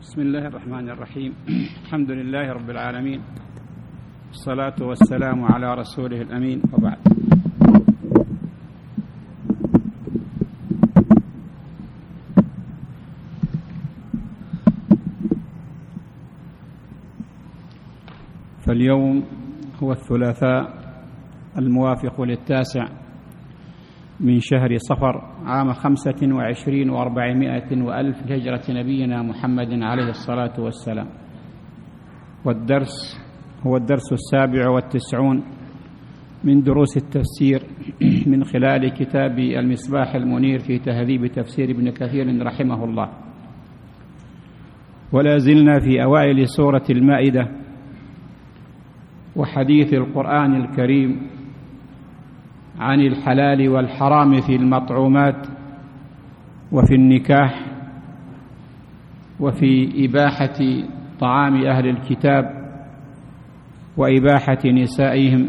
بسم الله الرحمن الرحيم. الحمد لله رب العالمين، الصلاة والسلام على رسوله الأمين، وبعد. فاليوم هو الثلاثاء الموافق للتاسع من شهر صفر عام 25 و400 وألف هجرة نبينا محمد عليه الصلاة والسلام، والدرس هو الدرس 97 من دروس التفسير من خلال كتاب المصباح المنير في تهذيب تفسير ابن كثير رحمه الله. ولا زلنا في أوائل سورة المائدة وحديث القرآن الكريم عن الحلال والحرام في المطعومات وفي النكاح وفي إباحة طعام أهل الكتاب وإباحة نسائهم،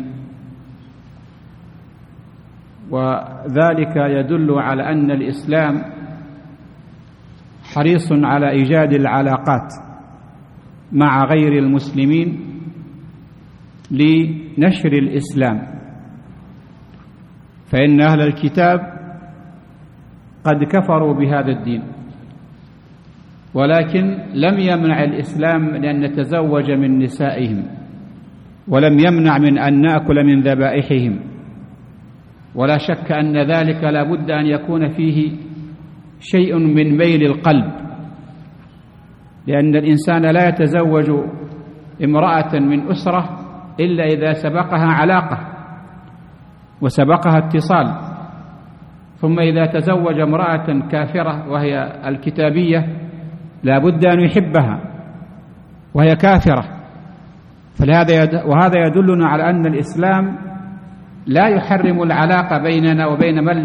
وذلك يدل على أن الإسلام حريص على إيجاد العلاقات مع غير المسلمين لنشر الإسلام، فإن أهل الكتاب قد كفروا بهذا الدين، ولكن لم يمنع الإسلام من أن نتزوج من نسائهم، ولم يمنع من أن نأكل من ذبائحهم، ولا شك أن ذلك لا بد أن يكون فيه شيء من ميل القلب، لأن الإنسان لا يتزوج امرأة من أسرة إلا إذا سبقها علاقة وسبقها اتصال، ثم إذا تزوج امرأة كافرة وهي الكتابية لا بد أن يحبها وهي كافرة، وهذا يدلنا على أن الإسلام لا يحرم العلاقة بيننا وبين من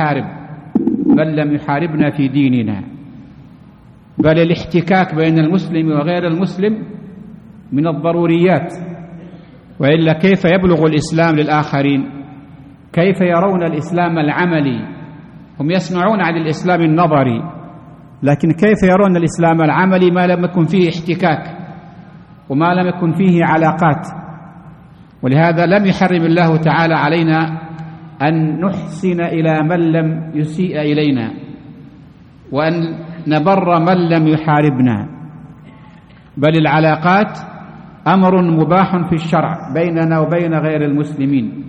لم يحاربنا في ديننا، بل الاحتكاك بين المسلم وغير المسلم من الضروريات، وإلا كيف يبلغ الإسلام للآخرين؟ كيف يرون الإسلام العملي؟ هم يسمعون عن الإسلام النظري، لكن كيف يرون الإسلام العملي ما لم يكن فيه احتكاك وما لم يكن فيه علاقات؟ ولهذا لم يحرم الله تعالى علينا أن نحسن إلى من لم يسيء إلينا، وأن نبر من لم يحاربنا، بل العلاقات أمر مباح في الشرع بيننا وبين غير المسلمين.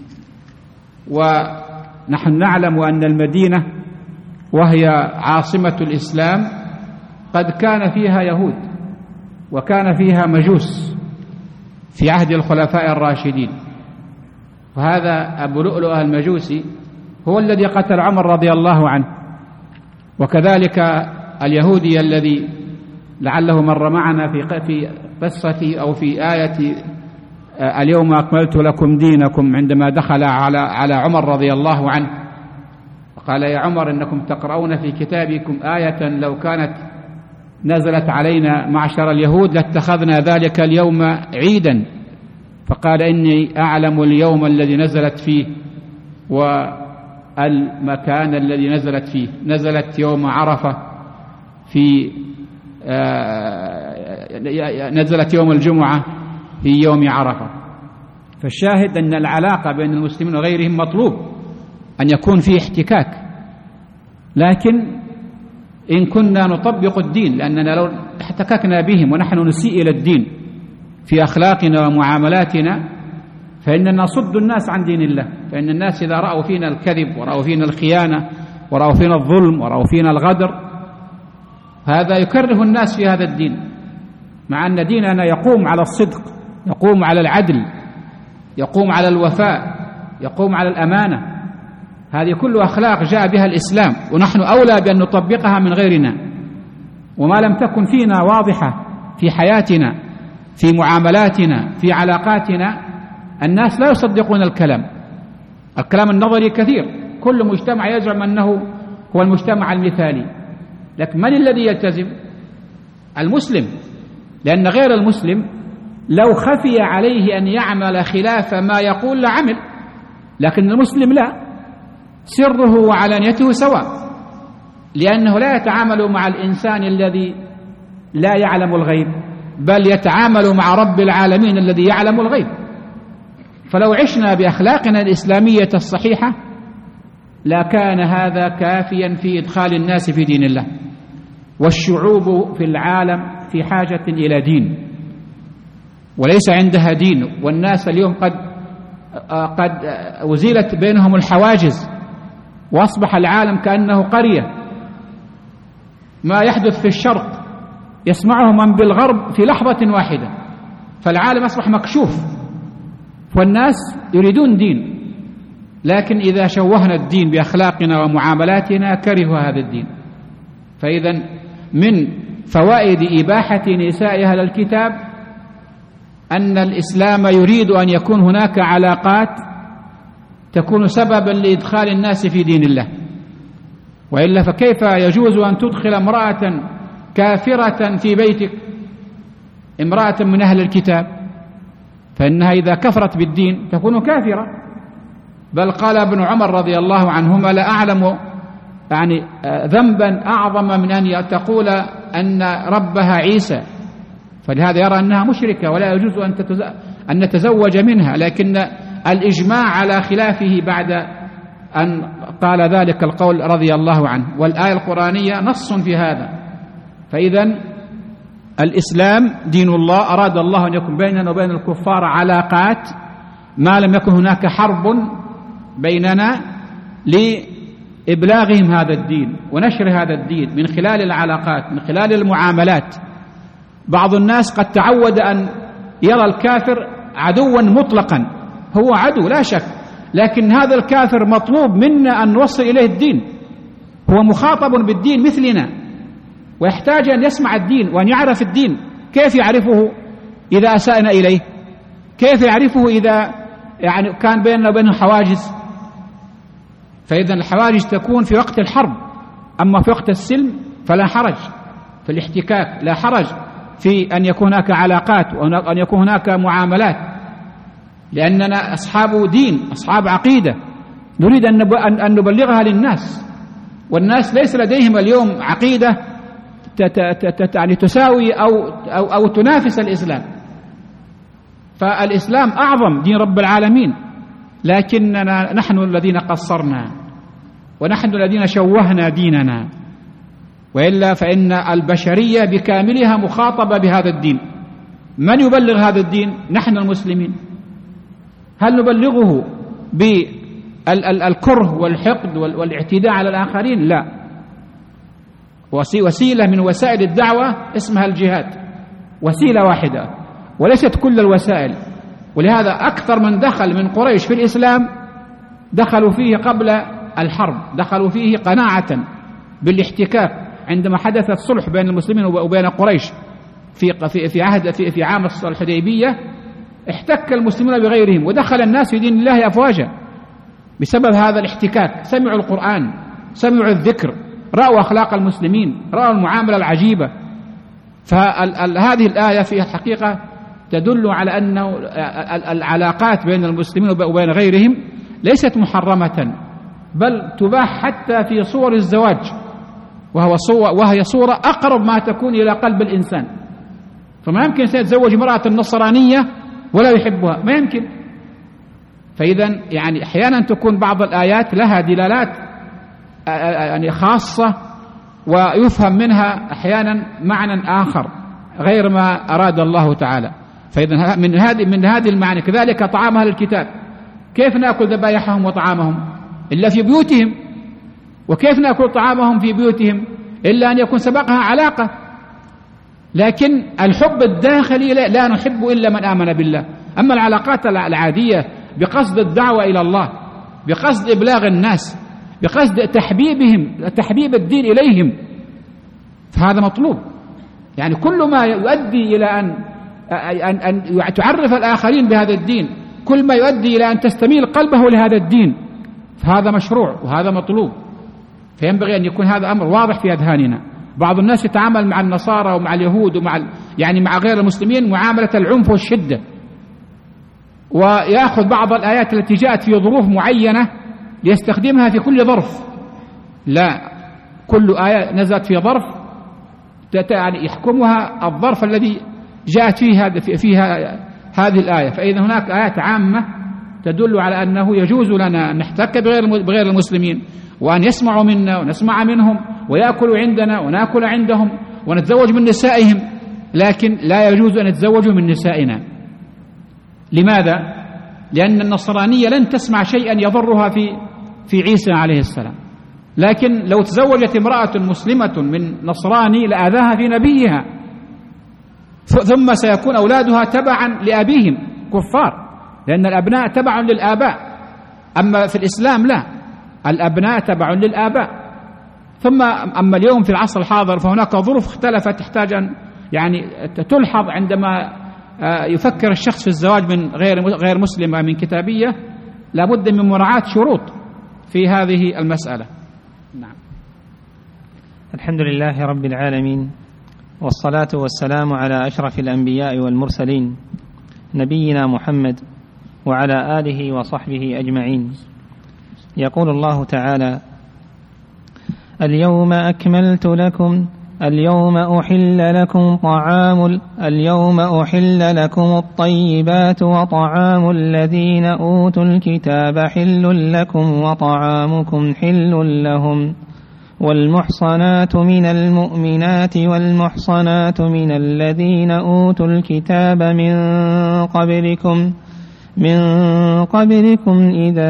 ونحن نعلم أن المدينة وهي عاصمة الإسلام قد كان فيها يهود وكان فيها مجوس في عهد الخلفاء الراشدين، وهذا أبو لؤلؤة المجوسي هو الذي قتل عمر رضي الله عنه، وكذلك اليهودي الذي لعله مر معنا في قصة أو في آية اليوم أكملت لكم دينكم، عندما دخل على عمر رضي الله عنه وقال: يا عمر إنكم تقرؤون في كتابكم آية لو كانت نزلت علينا معشر اليهود لاتخذنا ذلك اليوم عيدا، فقال: إني أعلم اليوم الذي نزلت فيه والمكان الذي نزلت فيه، نزلت يوم عرفة نزلت يوم الجمعة في يوم عرفة. فالشاهد أن العلاقة بين المسلمين وغيرهم مطلوب أن يكون فيه احتكاك، لكن إن كنا نطبق الدين، لأننا لو احتككنا بهم ونحن نسيء إلى الدين في أخلاقنا ومعاملاتنا فإننا نصد الناس عن دين الله، فإن الناس إذا رأوا فينا الكذب ورأوا فينا الخيانة ورأوا فينا الظلم ورأوا فينا الغدر، هذا يكره الناس في هذا الدين، مع أن ديننا يقوم على الصدق، يقوم على العدل، يقوم على الوفاء، يقوم على الأمانة. هذه كل أخلاق جاء بها الإسلام، ونحن أولى بأن نطبقها من غيرنا. وما لم تكن فينا واضحة في حياتنا، في معاملاتنا، في علاقاتنا، الناس لا يصدقون الكلام النظري كثير، كل مجتمع يزعم أنه هو المجتمع المثالي، لكن من الذي يلتزم؟ المسلم، لأن غير المسلم لو خفي عليه أن يعمل خلاف ما يقول لعمل، لكن المسلم لا، سره وعلانيته سواء، لأنه لا يتعامل مع الإنسان الذي لا يعلم الغيب، بل يتعامل مع رب العالمين الذي يعلم الغيب. فلو عشنا بأخلاقنا الإسلامية الصحيحة لكان هذا كافيا في إدخال الناس في دين الله. والشعوب في العالم في حاجة إلى دين وليس عندها دين، والناس اليوم قد أزيلت بينهم الحواجز وأصبح العالم كأنه قرية. ما يحدث في الشرق يسمعه من بالغرب في لحظة واحدة، فالعالم أصبح مكشوف، والناس يريدون دين، لكن إذا شوهنا الدين بأخلاقنا ومعاملاتنا كرهوا هذا الدين. فإذا من فوائد إباحة نساء أهل الكتاب أن الإسلام يريد أن يكون هناك علاقات تكون سببا لإدخال الناس في دين الله، وإلا فكيف يجوز أن تدخل امرأة كافرة في بيتك، امرأة من أهل الكتاب، فإنها إذا كفرت بالدين تكون كافرة. بل قال ابن عمر رضي الله عنهما: لا أعلم ذنبا أعظم من أن تقول أن ربها عيسى، فلهذا يرى أنها مشركة ولا يجوز أن نتزوج منها. لكن الإجماع على خلافه بعد أن قال ذلك القول رضي الله عنه، والآية القرآنية نص في هذا. فإذا الإسلام دين الله، أراد الله أن يكون بيننا وبين الكفار علاقات ما لم يكن هناك حرب بيننا لإبلاغهم هذا الدين ونشر هذا الدين من خلال العلاقات، من خلال المعاملات. بعض الناس قد تعود أن يرى الكافر عدوا مطلقا، هو عدو لا شك، لكن هذا الكافر مطلوب منا أن نوصل إليه الدين، هو مخاطب بالدين مثلنا ويحتاج أن يسمع الدين وأن يعرف الدين. كيف يعرفه إذا أسأنا إليه؟ كيف يعرفه إذا كان بيننا وبينه حواجز؟ فإذا الحواجز تكون في وقت الحرب، أما في وقت السلم فلا حرج، في الاحتكاك لا حرج في أن يكون هناك علاقات وأن يكون هناك معاملات، لأننا أصحاب دين، أصحاب عقيدة، نريد أن نبلغها للناس، والناس ليس لديهم اليوم عقيدة تساوي أو تنافس الإسلام. فالإسلام أعظم دين رب العالمين، لكننا نحن الذين قصرنا ونحن الذين شوهنا ديننا، وإلا فإن البشرية بكاملها مخاطبة بهذا الدين. من يبلغ هذا الدين؟ نحن المسلمين. هل نبلغه بالكره والحقد والاعتداء على الآخرين؟ لا. وسيلة من وسائل الدعوة اسمها الجهاد، وسيلة واحدة وليست كل الوسائل. ولهذا أكثر من دخل من قريش في الإسلام دخلوا فيه قبل الحرب، دخلوا فيه قناعة بالاحتكاك. عندما حدث الصلح بين المسلمين وبين قريش في عام الحديبية، احتك المسلمون بغيرهم ودخل الناس في دين الله أفواجا بسبب هذا الاحتكاك. سمعوا القرآن، سمعوا الذكر، رأوا أخلاق المسلمين، رأوا المعاملة العجيبة. فهذه الآية في الحقيقة تدل على أن العلاقات بين المسلمين وبين غيرهم ليست محرمة، بل تباح حتى في صور الزواج، وهي صورة أقرب ما تكون إلى قلب الإنسان. فما يمكن سيتزوج امرأة نصرانية ولا يحبها، ما يمكن. فإذا أحيانا تكون بعض الآيات لها دلالات خاصة ويفهم منها أحيانا معنى آخر غير ما أراد الله تعالى. فإذا من هذه المعنى كذلك طعام أهل الكتاب، كيف نأكل ذبائحهم وطعامهم إلا في بيوتهم؟ وكيف نأكل طعامهم في بيوتهم إلا أن يكون سبقها علاقة؟ لكن الحب الداخلي لا نحب إلا من آمن بالله. أما العلاقات العادية بقصد الدعوة إلى الله، بقصد إبلاغ الناس، بقصد تحبيب الدين إليهم، فهذا مطلوب. كل ما يؤدي إلى أن تعرف الآخرين بهذا الدين، كل ما يؤدي إلى أن تستميل قلبه لهذا الدين، فهذا مشروع وهذا مطلوب. فينبغي أن يكون هذا أمر واضح في أذهاننا. بعض الناس يتعامل مع النصارى ومع اليهود ومع مع غير المسلمين معاملة العنف والشدة، ويأخذ بعض الآيات التي جاءت في ظروف معينة ليستخدمها في كل ظرف. لا، كل آية نزلت في ظرف يعني يحكمها الظرف الذي جاءت فيها هذه الآية. فإذا هناك آيات عامة تدل على أنه يجوز لنا أن نحتك بغير المسلمين، وأن يسمعوا منا ونسمع منهم، ويأكلوا عندنا ونأكل عندهم، ونتزوج من نسائهم، لكن لا يجوز أن نتزوج من نسائنا. لماذا؟ لأن النصرانية لن تسمع شيئا يضرها في عيسى عليه السلام، لكن لو تزوجت امرأة مسلمة من نصراني لآذاها في نبيها، ثم سيكون أولادها تبعا لأبيهم كفار، لأن الأبناء تبع للآباء. أما في الإسلام لا، الأبناء تبع للآباء. ثم أما اليوم في العصر الحاضر فهناك ظروف اختلفت تحتاج أن يعني تلحظ عندما يفكر الشخص في الزواج من غير مسلمة من كتابية، لابد من مراعاة شروط في هذه المسألة. نعم. الحمد لله رب العالمين، والصلاة والسلام على أشرف الأنبياء والمرسلين نبينا محمد وعلى آله وصحبه أجمعين. يقول الله تعالى: اليوم أحل لكم الطيبات، وطعام الذين أوتوا الكتاب حل لكم وطعامكم حل لهم، والمحصنات من المؤمنات والمحصنات من الذين أوتوا الكتاب من قبلكم إذا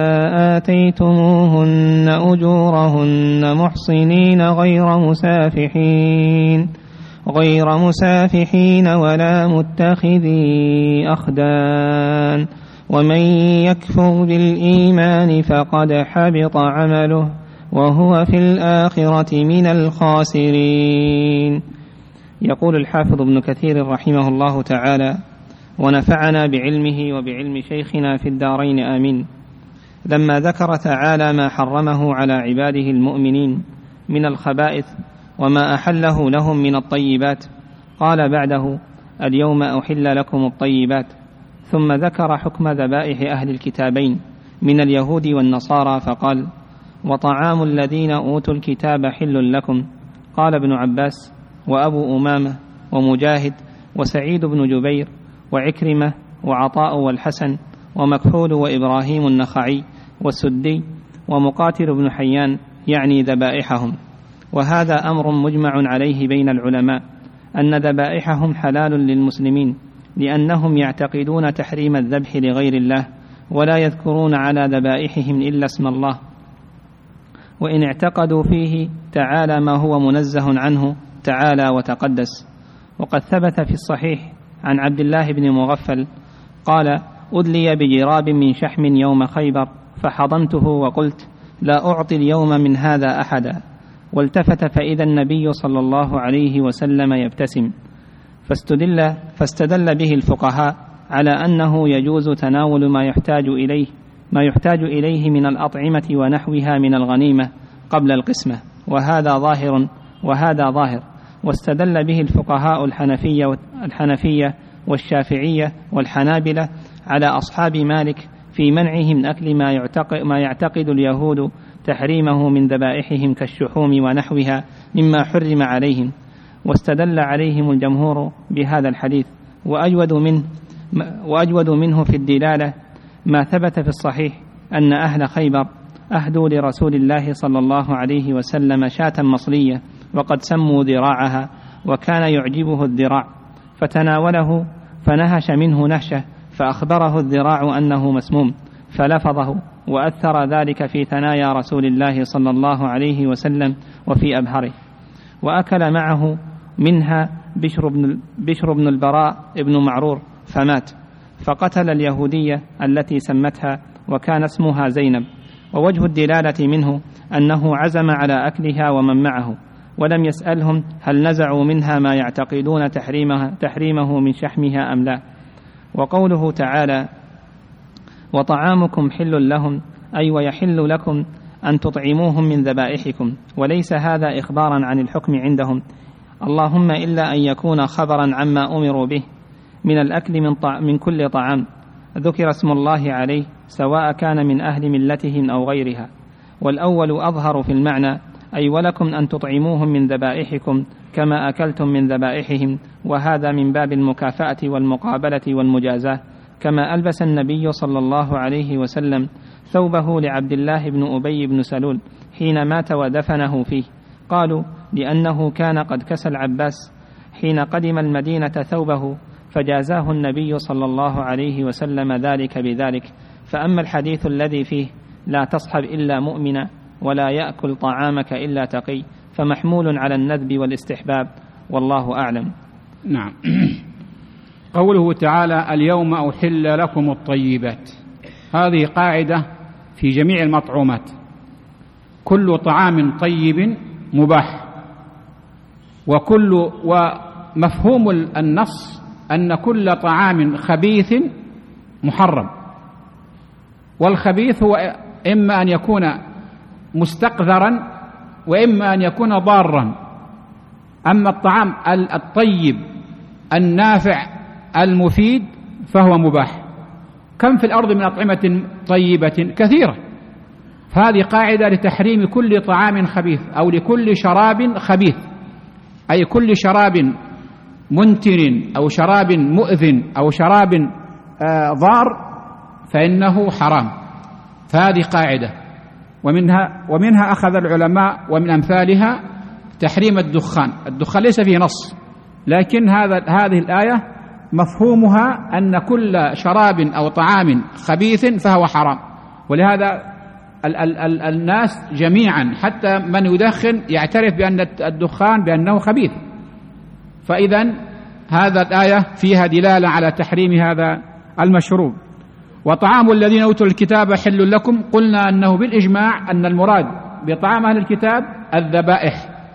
آتيتموهن أجورهن محصنين غير مسافحين ولا متخذي أخدان، ومن يكفر بالإيمان فقد حبط عمله وهو في الآخرة من الخاسرين. يقول الحافظ ابن كثير رحمه الله تعالى: ونفعنا بعلمه وبعلم شيخنا في الدارين آمين. لما ذكر تعالى ما حرمه على عباده المؤمنين من الخبائث وما أحله لهم من الطيبات، قال بعده: اليوم أحل لكم الطيبات، ثم ذكر حكم ذبائح أهل الكتابين من اليهود والنصارى فقال: وطعام الذين أوتوا الكتاب حل لكم. قال ابن عباس وأبو أمامة ومجاهد وسعيد بن جبير وعكرمة وعطاء والحسن ومكحول وإبراهيم النخعي والسدي ومقاتل بن حيان، يعني ذبائحهم. وهذا أمر مجمع عليه بين العلماء، أن ذبائحهم حلال للمسلمين، لأنهم يعتقدون تحريم الذبح لغير الله، ولا يذكرون على ذبائحهم إلا اسم الله، وإن اعتقدوا فيه تعالى ما هو منزه عنه تعالى وتقدس. وقد ثبت في الصحيح عن عبد الله بن مغفل قال: أدلي بجراب من شحم يوم خيبر فحضنته وقلت: لا أعطي اليوم من هذا أحدا، والتفت فإذا النبي صلى الله عليه وسلم يبتسم، فاستدل به الفقهاء على أنه يجوز تناول ما يحتاج إليه من الأطعمة ونحوها من الغنيمة قبل القسمة، وهذا ظاهر. واستدل به الفقهاء الحنفية والشافعية والحنابلة على أصحاب مالك في منعهم من أكل ما يعتقد اليهود تحريمه من ذبائحهم كالشحوم ونحوها مما حرم عليهم. واستدل عليهم الجمهور بهذا الحديث. وأجود منه في الدلالة ما ثبت في الصحيح أن أهل خيبر أهدوا لرسول الله صلى الله عليه وسلم شاة مصلية وقد سموا ذراعها، وكان يعجبه الذراع فتناوله فنهش منه نهشة، فأخبره الذراع أنه مسموم فلفظه، وأثر ذلك في ثنايا رسول الله صلى الله عليه وسلم وفي أبهره. وأكل معه منها بشر بن البراء بن معرور فمات، فقتل اليهودية التي سمتها وكان اسمها زينب. ووجه الدلالة منه أنه عزم على أكلها ومن معه، ولم يسألهم هل نزعوا منها ما يعتقدون تحريمه من شحمها أم لا. وقوله تعالى: وطعامكم حل لهم، أي ويحل لكم أن تطعموهم من ذبائحكم، وليس هذا إخبارا عن الحكم عندهم، اللهم إلا أن يكون خبرا عما أمروا به من الأكل من كل طعام ذكر اسم الله عليه، سواء كان من أهل ملتهم أو غيرها. والأول أظهر في المعنى، أي ولكم أن تطعموهم من ذبائحكم كما أكلتم من ذبائحهم، وهذا من باب المكافأة والمقابلة والمجازاة. كما ألبس النبي صلى الله عليه وسلم ثوبه لعبد الله بن أبي بن سلول حين مات ودفنه فيه، قالوا لأنه كان قد كسى العباس حين قدم المدينة ثوبه، فجازاه النبي صلى الله عليه وسلم ذلك بذلك. فأما الحديث الذي فيه لا تصحب إلا مؤمنا ولا يأكل طعامك إلا تقي فمحمول على الندب والاستحباب، والله أعلم. نعم. قوله تعالى اليوم أحل لكم الطيبات، هذه قاعدة في جميع المطعومات، كل طعام طيب مباح، ومفهوم النص أن كل طعام خبيث محرم، والخبيث هو إما أن يكون مستقذرا وإما أن يكون ضارا. أما الطعام الطيب النافع المفيد فهو مباح. كم في الأرض من أطعمة طيبة كثيرة، فهذه قاعدة لتحريم كل طعام خبيث أو لكل شراب خبيث، أي كل شراب منتن أو شراب مؤذن أو شراب ضار فإنه حرام. فهذه قاعدة، ومنها أخذ العلماء ومن أمثالها تحريم الدخان. الدخان ليس فيه نص، لكن هذه الآية مفهومها أن كل شراب أو طعام خبيث فهو حرام. ولهذا الناس جميعا حتى من يدخن يعترف بأن الدخان بأنه خبيث. فإذا هذا الآية فيها دلالة على تحريم هذا المشروب. وطعام الذين أوتوا الكتاب حل لكم، قلنا أنه بالإجماع أن المراد بطعام أهل الكتاب الذبائح،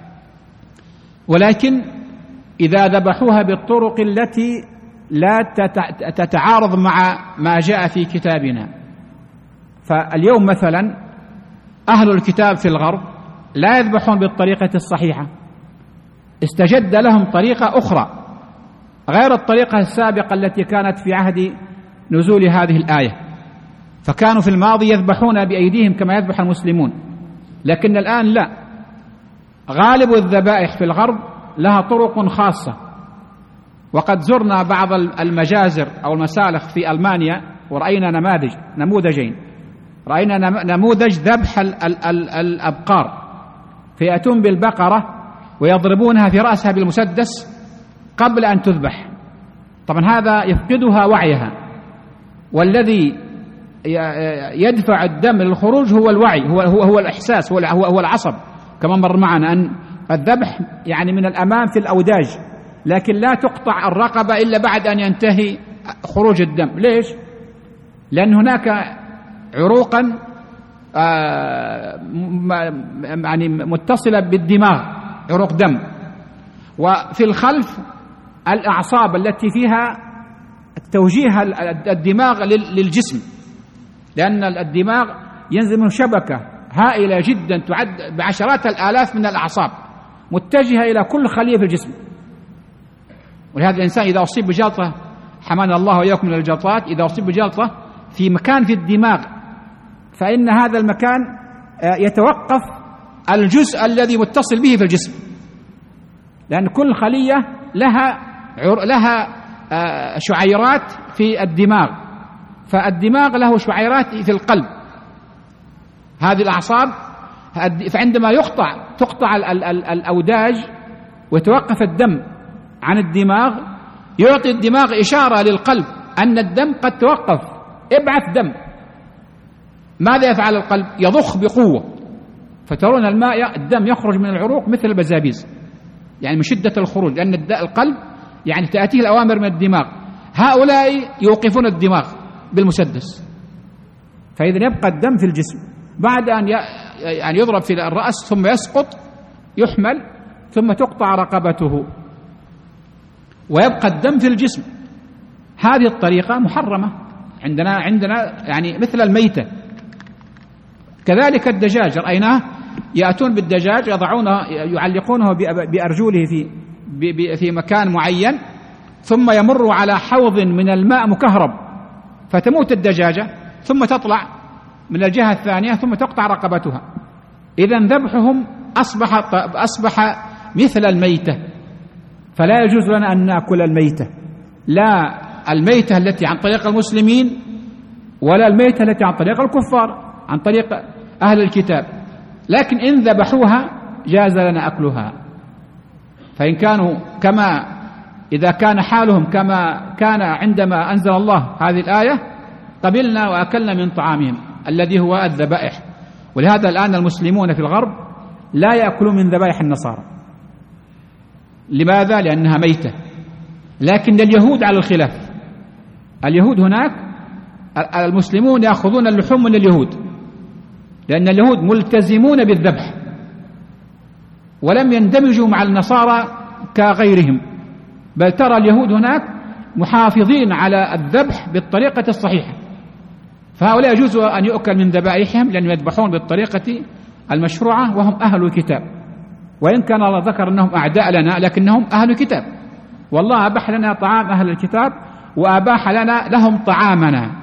ولكن إذا ذبحوها بالطرق التي لا تتعارض مع ما جاء في كتابنا. فاليوم مثلا أهل الكتاب في الغرب لا يذبحون بالطريقة الصحيحة، استجد لهم طريقة أخرى غير الطريقة السابقة التي كانت في عهد نزول هذه الآية، فكانوا في الماضي يذبحون بأيديهم كما يذبح المسلمون، لكن الآن لا، غالب الذبائح في الغرب لها طرق خاصة. وقد زرنا بعض المجازر أو المسالخ في ألمانيا ورأينا نموذجين. رأينا نموذج ذبح الأبقار، فيأتون بالبقرة ويضربونها في رأسها بالمسدس قبل أن تذبح. طبعا هذا يفقدها وعيها، والذي يدفع الدم للخروج هو الوعي، هو الإحساس، هو العصب، كما مر معنا أن الذبح يعني من الأمام في الأوداج، لكن لا تقطع الرقبة إلا بعد أن ينتهي خروج الدم. ليش؟ لأن هناك عروقا يعني متصلة بالدماغ، عروق دم، وفي الخلف الأعصاب التي فيها توجيه الدماغ للجسم، لأن الدماغ ينزل منه شبكة هائلة جدا تعد بعشرات الآلاف من الأعصاب متجهة إلى كل خلية في الجسم. ولهذا الإنسان إذا أصيب بجلطة، حمانا الله وإياكم من الجلطات، إذا أصيب بجلطة في مكان في الدماغ فإن هذا المكان يتوقف الجزء الذي متصل به في الجسم، لأن كل خلية لها شعيرات في الدماغ، فالدماغ له شعيرات في القلب، هذه الأعصاب. فعندما تقطع الأوداج ويتوقف الدم عن الدماغ، يعطي الدماغ إشارة للقلب أن الدم قد توقف، ابعث دم. ماذا يفعل القلب؟ يضخ بقوة، فترون الدم يخرج من العروق مثل البزابيز، يعني من شدة الخروج، لأن القلب يعني تأتيه الأوامر من الدماغ، هؤلاء يوقفون الدماغ بالمسدس، فإذا يبقى الدم في الجسم بعد أن يعني يضرب في الرأس ثم يسقط، يحمل، ثم تقطع رقبته ويبقى الدم في الجسم. هذه الطريقة محرمة عندنا يعني مثل الميتة. كذلك الدجاج رأيناه يأتون بالدجاج يعلقونه بأرجوله في مكان معين، ثم يمر على حوض من الماء مكهرب فتموت الدجاجة، ثم تطلع من الجهة الثانية ثم تقطع رقبتها. إذن ذبحهم أصبح مثل الميتة، فلا يجوز لنا أن نأكل الميتة، لا الميتة التي عن طريق المسلمين ولا الميتة التي عن طريق الكفار عن طريق أهل الكتاب، لكن إن ذبحوها جاز لنا أكلها. فإن كانوا إذا كان حالهم كما كان عندما أنزل الله هذه الآية قبلنا وأكلنا من طعامهم الذي هو الذبائح. ولهذا الآن المسلمون في الغرب لا يأكلون من ذبائح النصارى. لماذا؟ لأنها ميتة. لكن اليهود على الخلاف، اليهود هناك المسلمون يأخذون اللحوم من اليهود، لأن اليهود ملتزمون بالذبح ولم يندمجوا مع النصارى كغيرهم، بل ترى اليهود هناك محافظين على الذبح بالطريقة الصحيحة، فهؤلاء يجوز أن يؤكل من ذبائحهم لأن يذبحون بالطريقة المشروعة وهم أهل الكتاب، وإن كان الله ذكر أنهم أعداء لنا لكنهم أهل الكتاب، والله أباح لنا طعام أهل الكتاب وأباح لهم طعامنا.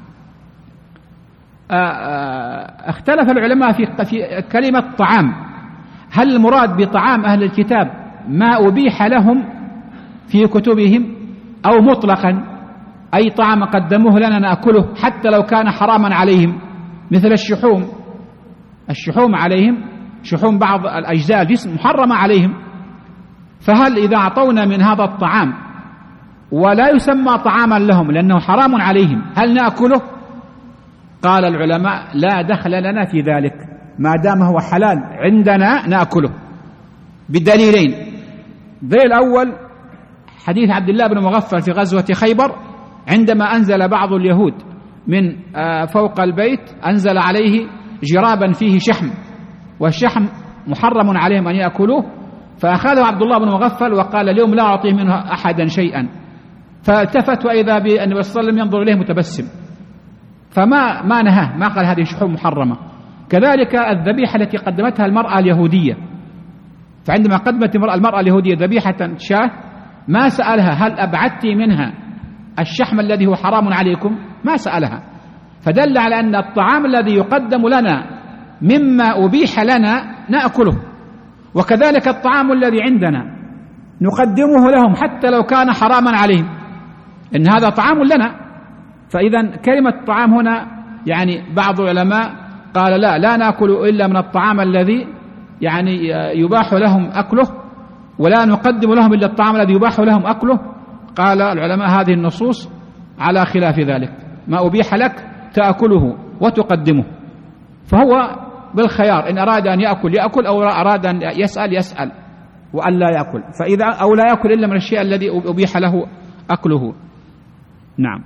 اختلف العلماء في كلمة طعام، هل المراد بطعام أهل الكتاب ما أبيح لهم في كتبهم أو مطلقا أي طعام قدموه لنا نأكله حتى لو كان حراما عليهم، مثل الشحوم عليهم، شحوم بعض الأجزاء الجسم محرمة عليهم، فهل إذا أعطونا من هذا الطعام ولا يسمى طعاما لهم لأنه حرام عليهم هل نأكله؟ قال العلماء لا دخل لنا في ذلك، ما دام هو حلال عندنا نأكله بدليلين. الدليل الأول حديث عبد الله بن مغفل في غزوة خيبر عندما أنزل بعض اليهود من فوق البيت أنزل عليه جرابا فيه شحم، والشحم محرم عليهم أن يأكلوه، فأخذه عبد الله بن مغفل وقال اليوم لا أعطيه منه أحدا شيئا، فالتفت وإذا بالنبي صلى الله عليه وسلم ينظر إليه متبسم، فما نهاه، ما قال هذه شحوم محرمة. كذلك الذبيحة التي قدمتها المرأة اليهودية، فعندما قدمت المرأة اليهودية ذبيحة شاة ما سألها هل أبعدت منها الشحم الذي هو حرام عليكم، ما سألها، فدل على أن الطعام الذي يقدم لنا مما أبيح لنا نأكله، وكذلك الطعام الذي عندنا نقدمه لهم حتى لو كان حراما عليهم، إن هذا طعام لنا. فإذا كلمة طعام هنا يعني بعض العلماء قال لا نأكل إلا من الطعام الذي يعني يباح لهم أكله، ولا نقدم لهم إلا الطعام الذي يباح لهم أكله. قال العلماء هذه النصوص على خلاف ذلك، ما أبيح لك تأكله وتقدمه، فهو بالخيار، إن أراد أن يأكل أو أراد أن يسأل وأن لا يأكل، فإذا أو لا يأكل إلا من الشيء الذي أبيح له أكله. نعم.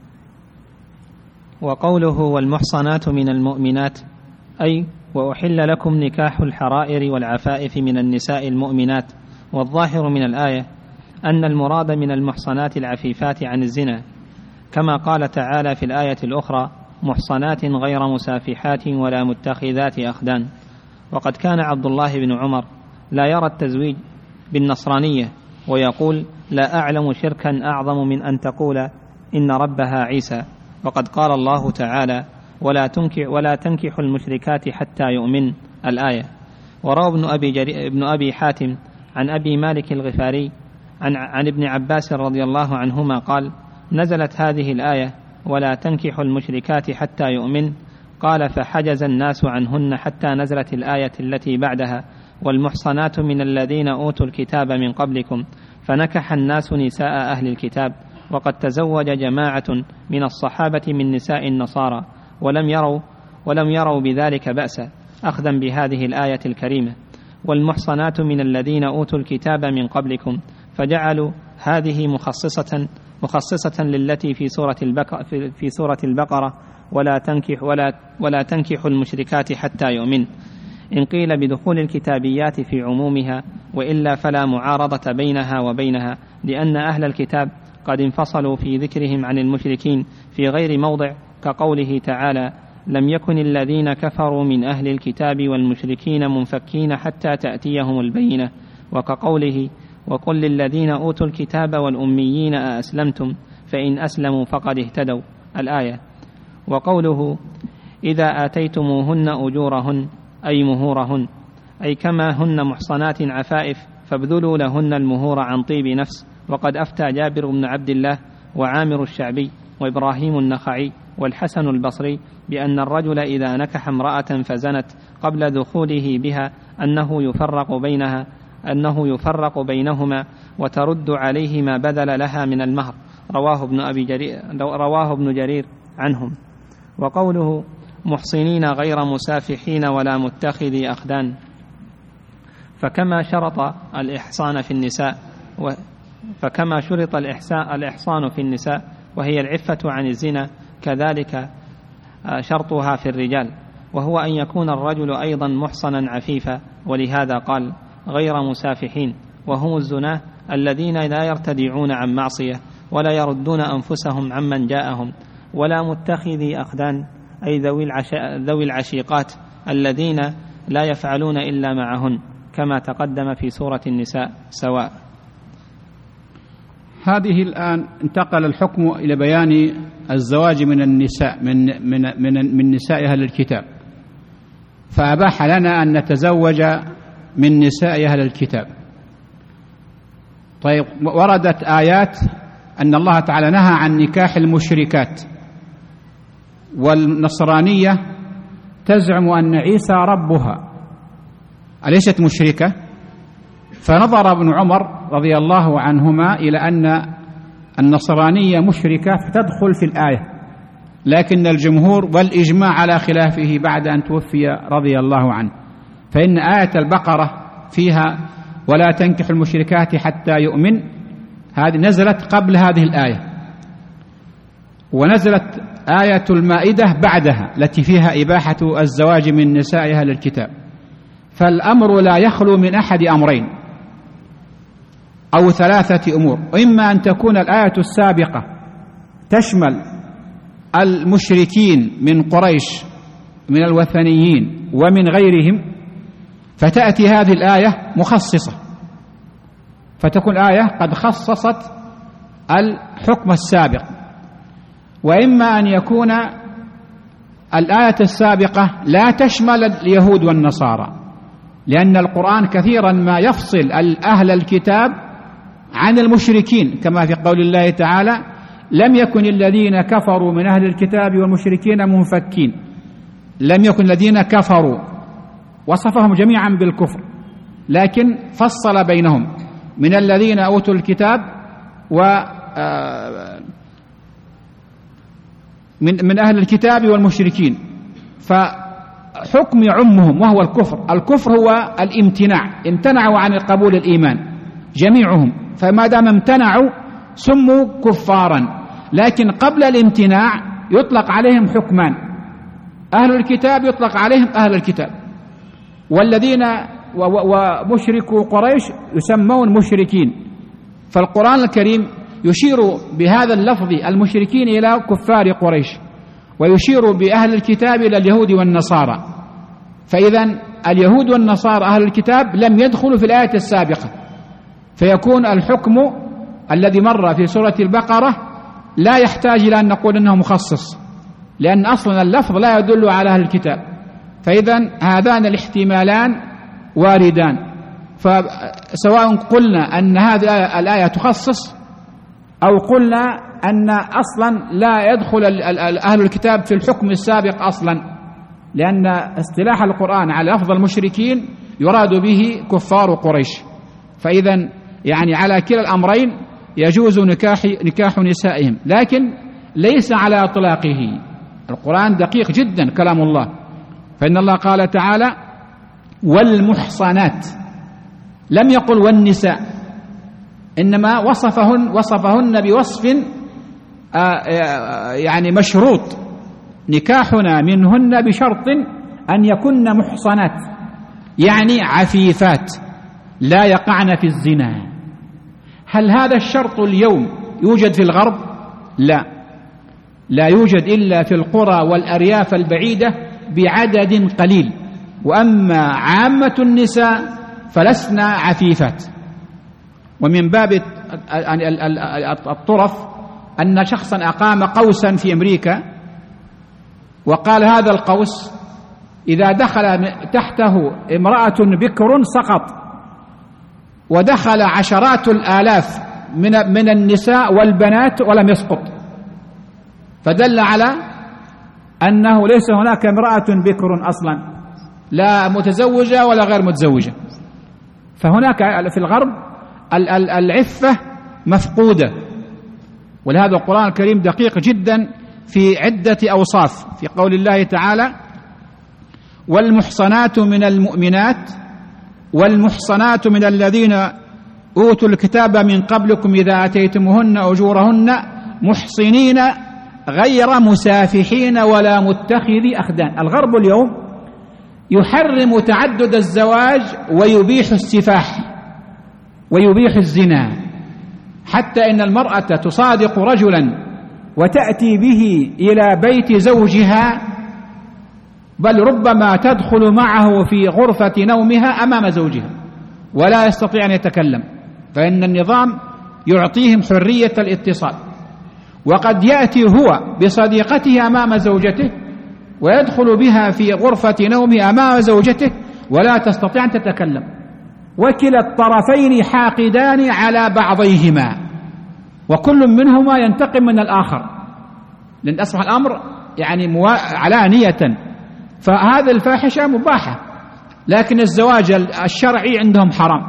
وقوله والمحصنات من المؤمنات أي وأحل لكم نكاح الحرائر والعفائف من النساء المؤمنات. والظاهر من الآية أن المراد من المحصنات العفيفات عن الزنا، كما قال تعالى في الآية الأخرى محصنات غير مسافحات ولا متخذات أخدان. وقد كان عبد الله بن عمر لا يرى التزويج بالنصرانية ويقول لا أعلم شركا أعظم من أن تقول إن ربها عيسى، وقد قال الله تعالى ولا تنكحوا المشركات حتى يؤمن الآية. وروى ابن أبي حاتم عن أبي مالك الغفاري عن ابن عباس رضي الله عنهما قال نزلت هذه الآية ولا تنكحوا المشركات حتى يؤمن، قال فحجز الناس عنهن حتى نزلت الآية التي بعدها والمحصنات من الذين أوتوا الكتاب من قبلكم، فنكح الناس نساء أهل الكتاب. وقد تزوج جماعة من الصحابة من نساء النصارى ولم يروا بذلك بأسا أخذا بهذه الآية الكريمة والمحصنات من الذين أوتوا الكتاب من قبلكم، فجعلوا هذه مخصصة للتي في سورة البقرة ولا تنكحوا المشركات حتى يؤمن، إن قيل بدخول الكتابيات في عمومها، وإلا فلا معارضة بينها وبينها، لأن أهل الكتاب قد انفصلوا في ذكرهم عن المشركين في غير موضع، كقوله تعالى لم يكن الذين كفروا من أهل الكتاب والمشركين منفكين حتى تأتيهم البينة، وكقوله وقل للذين أوتوا الكتاب والأميين أأسلمتم فإن أسلموا فقد اهتدوا الآية. وقوله إذا آتيتموهن أجورهن أي مهورهن، أي كما هن محصنات عفائف فابذلوا لهن المهور عن طيب نفس. وقد أفتى جابر بن عبد الله وعامر الشعبي وإبراهيم النخعي والحسن البصري بأن الرجل إذا نكح امرأة فزنت قبل دخوله بها أنه يفرق بينهما وترد عليه ما بذل لها من المهر. رواه ابن جرير عنهم. وقوله محصنين غير مسافحين ولا متخذي أخدان، فكما شرط الإحصان في النساء وهي العفة عن الزنا، كذلك شرطها في الرجال، وهو أن يكون الرجل أيضا محصنا عفيفا. ولهذا قال غير مسافحين، وهم الزناه الذين لا يرتدعون عن معصية ولا يردون أنفسهم عمن جاءهم، ولا متخذي أخدان أي ذوي العشيقات الذين لا يفعلون إلا معهن، كما تقدم في سورة النساء سواء. هذه الآن انتقل الحكم إلى بيان الزواج من النساء من نساء أهل الكتاب، فأباح لنا أن نتزوج من نساء أهل الكتاب. طيب، وردت آيات أن الله تعالى نهى عن نكاح المشركات، والنصرانية تزعم أن عيسى ربها، أليست مشركة؟ فنظر ابن عمر رضي الله عنهما إلى أن النصرانية مشركة فتدخل في الآية، لكن الجمهور والإجماع على خلافه بعد أن توفي رضي الله عنه، فإن آية البقرة فيها ولا تنكح المشركات حتى يؤمن، هذه نزلت قبل هذه الآية، ونزلت آية المائدة بعدها التي فيها إباحة الزواج من نساء أهل الكتاب. فالأمر لا يخلو من أحد أمرين أو ثلاثة أمور، إما أن تكون الآية السابقة تشمل المشركين من قريش من الوثنيين ومن غيرهم، فتأتي هذه الآية مخصصة، فتكون آية قد خصصت الحكم السابق. وإما أن يكون الآية السابقة لا تشمل اليهود والنصارى، لأن القرآن كثيرا ما يفصل أهل الكتاب عن المشركين، كما في قول الله تعالى لم يكن الذين كفروا من أهل الكتاب والمشركين منفكين، لم يكن الذين كفروا، وصفهم جميعا بالكفر، لكن فصل بينهم من الذين أوتوا الكتاب من أهل الكتاب والمشركين، فحكم يعمهم وهو الكفر. الكفر هو الامتناع، امتنعوا عن قبول الإيمان جميعهم، فما دام امتنعوا سموا كفارا. لكن قبل الامتناع يطلق عليهم حكمان، أهل الكتاب يطلق عليهم أهل الكتاب، والذين ومشركوا قريش يسمون مشركين. فالقرآن الكريم يشير بهذا اللفظ المشركين إلى كفار قريش، ويشير بأهل الكتاب إلى اليهود والنصارى. فإذن اليهود والنصارى أهل الكتاب لم يدخلوا في الآية السابقة، فيكون الحكم الذي مر في سورة البقرة لا يحتاج إلى أن نقول أنه مخصص، لأن أصلا اللفظ لا يدل على أهل الكتاب. فإذن هذان الاحتمالان واردان، فسواء قلنا أن هذه الآية تخصص أو قلنا أن أصلا لا يدخل أهل الكتاب في الحكم السابق أصلا، لأن اصطلاح القرآن على لفظ المشركين يراد به كفار قريش. فإذن يعني على كلا الأمرين يجوز نكاح نسائهم، لكن ليس على إطلاقه. القرآن دقيق جدا كلام الله، فإن الله قال تعالى والمحصنات، لم يقل والنساء، إنما وصفهن بوصف يعني مشروط، نكاحنا منهن بشرط أن يكن محصنات، يعني عفيفات لا يقعن في الزنا. هل هذا الشرط اليوم يوجد في الغرب؟ لا يوجد إلا في القرى والأرياف البعيدة بعدد قليل، وأما عامة النساء فلسنا عفيفات. ومن باب الطرف أن شخصا أقام قوسا في أمريكا وقال هذا القوس إذا دخل تحته امرأة بكر سقط، ودخل عشرات الآلاف من النساء والبنات ولم يسقط، فدل على أنه ليس هناك امرأة بكر أصلا، لا متزوجة ولا غير متزوجة. فهناك في الغرب العفة مفقودة، ولهذا القرآن الكريم دقيق جدا في عدة أوصاف، في قول الله تعالى: والمحصنات من المؤمنات والمحصنات من الذين أوتوا الكتاب من قبلكم إذا آتيتموهن أجورهن محصنين غير مسافحين ولا متخذي أخدان. الغرب اليوم يحرم تعدد الزواج ويبيح السفاح ويبيح الزنا، حتى إن المرأة تصادق رجلا وتأتي به إلى بيت زوجها، بل ربما تدخل معه في غرفة نومها أمام زوجها ولا يستطيع أن يتكلم، فإن النظام يعطيهم حرية الاتصال. وقد يأتي هو بصديقته أمام زوجته ويدخل بها في غرفة نومه أمام زوجته ولا تستطيع أن تتكلم، وكلا الطرفين حاقدان على بعضيهما، وكل منهما ينتقم من الآخر، لأن أصبح الأمر يعني علانية. فهذا الفاحشة مباحة، لكن الزواج الشرعي عندهم حرام،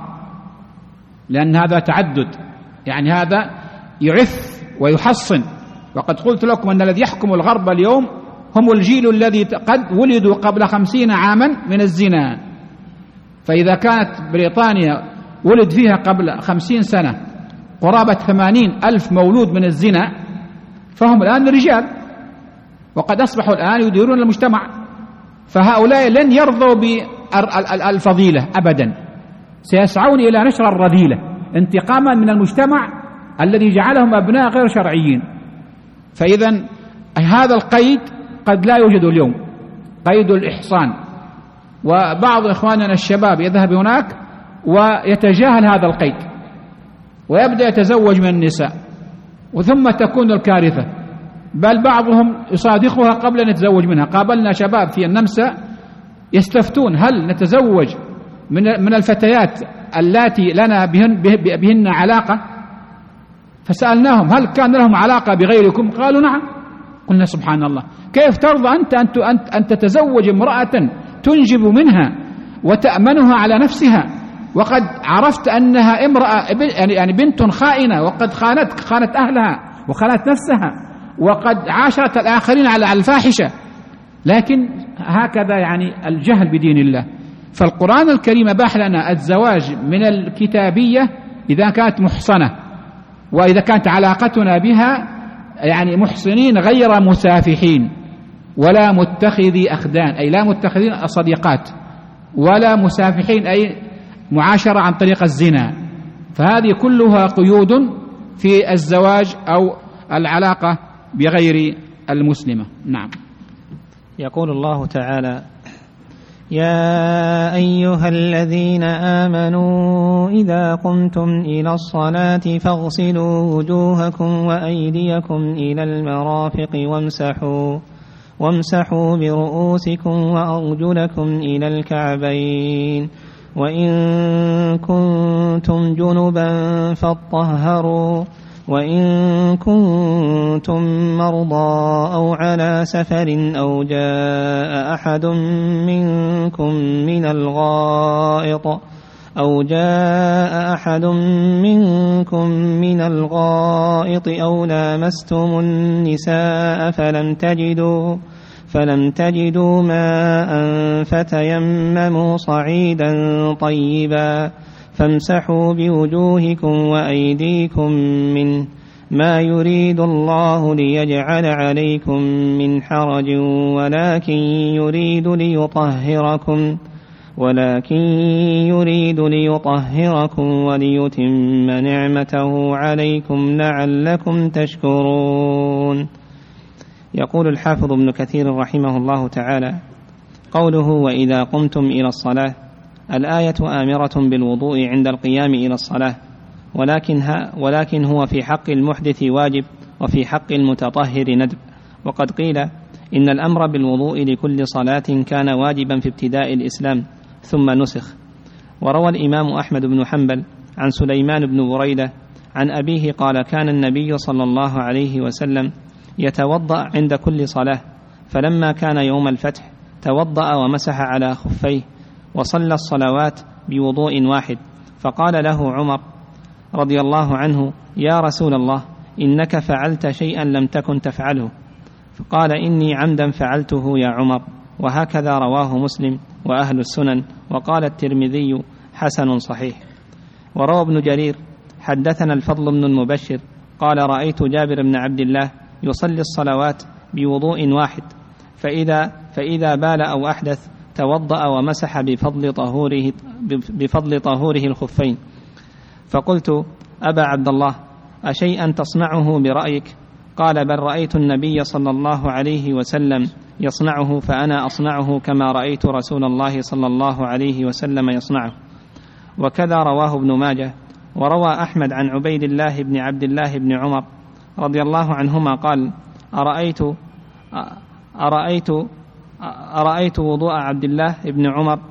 لأن هذا تعدد، يعني هذا يعف ويحصن. وقد قلت لكم أن الذي يحكم الغرب اليوم هم الجيل الذي قد ولدوا قبل 50 عاما من الزنا. فإذا كانت بريطانيا ولد فيها قبل 50 سنة قرابة 80,000 مولود من الزنا، فهم الآن رجال وقد أصبحوا الآن يديرون المجتمع. فهؤلاء لن يرضوا بالفضيلة أبدا، سيسعون إلى نشر الرذيلة انتقاما من المجتمع الذي جعلهم أبناء غير شرعيين. فإذا هذا القيد قد لا يوجد اليوم، قيد الإحصان، وبعض إخواننا الشباب يذهب هناك ويتجاهل هذا القيد ويبدأ يتزوج من النساء، وثم تكون الكارثة، بل بعضهم يصادقها قبل أن يتزوج منها. قابلنا شباب في النمسا يستفتون هل نتزوج من الفتيات اللاتي لنا بهن علاقة، فسألناهم هل كان لهم علاقة بغيركم؟ قالوا نعم. قلنا سبحان الله، كيف ترضى أن تتزوج امرأة تنجب منها وتأمنها على نفسها، وقد عرفت أنها امرأة يعني بنت خائنة، وقد خانت أهلها وخانت نفسها، وقد عاشرت الآخرين على الفاحشة. لكن هكذا يعني الجهل بدين الله. فالقرآن الكريم أباح لنا الزواج من الكتابية إذا كانت محصنة، وإذا كانت علاقتنا بها يعني محصنين غير مسافحين ولا متخذي أخدان، أي لا متخذين صديقات، ولا مسافحين أي معاشرة عن طريق الزنا. فهذه كلها قيود في الزواج أو العلاقة بغير المسلمة. نعم. يقول الله تعالى: يا أيها الذين آمنوا إذا قمتم إلى الصلاة فاغسلوا وجوهكم وأيديكم إلى المرافق وامسحوا برؤوسكم وأرجلكم إلى الكعبين، وإن كنتم جنبا فاطهروا، وإن كنتم مرضى أو على سفر أو جاء أحد منكم من الغائط أو لامستم النساء فلم تجدوا ماء فتيمموا صعيدا طيبا فامسحوا بوجوهكم وأيديكم منه، ما يريد الله ليجعل عليكم من حرج ولكن يريد ليطهركم وليتم نعمته عليكم لعلكم تشكرون. يقول الحافظ ابن كثير رحمه الله تعالى: قوله وإذا قمتم إلى الصلاة، الآية آمرة بالوضوء عند القيام إلى الصلاة، ولكن هو في حق المحدث واجب وفي حق المتطهر ندب. وقد قيل إن الأمر بالوضوء لكل صلاة كان واجبا في ابتداء الإسلام ثم نسخ. وروى الإمام أحمد بن حنبل عن سليمان بن بريدة عن أبيه قال كان النبي صلى الله عليه وسلم يتوضأ عند كل صلاة، فلما كان يوم الفتح توضأ ومسح على خفيه وصلى الصلوات بوضوء واحد، فقال له عمر رضي الله عنه يا رسول الله إنك فعلت شيئا لم تكن تفعله، فقال إني عمدا فعلته يا عمر. وهكذا رواه مسلم وأهل السنن. وقال الترمذي حسن صحيح. وروى ابن جرير حدثنا الفضل بن المبشر قال رأيت جابر بن عبد الله يصلي الصلوات بوضوء واحد، فإذا بال أو أحدث توضأ ومسح بفضل طهوره الخفين. فقلت أبا عبد الله أشيئا تصنعه برأيك؟ قال بل رأيت النبي صلى الله عليه وسلم يصنعه فأنا أصنعه كما رأيت رسول الله صلى الله عليه وسلم يصنعه. وكذا رواه ابن ماجه. وروى أحمد عن عبيد الله بن عبد الله بن عمر رضي الله عنهما قال أرأيت وضوء عبد الله بن عمر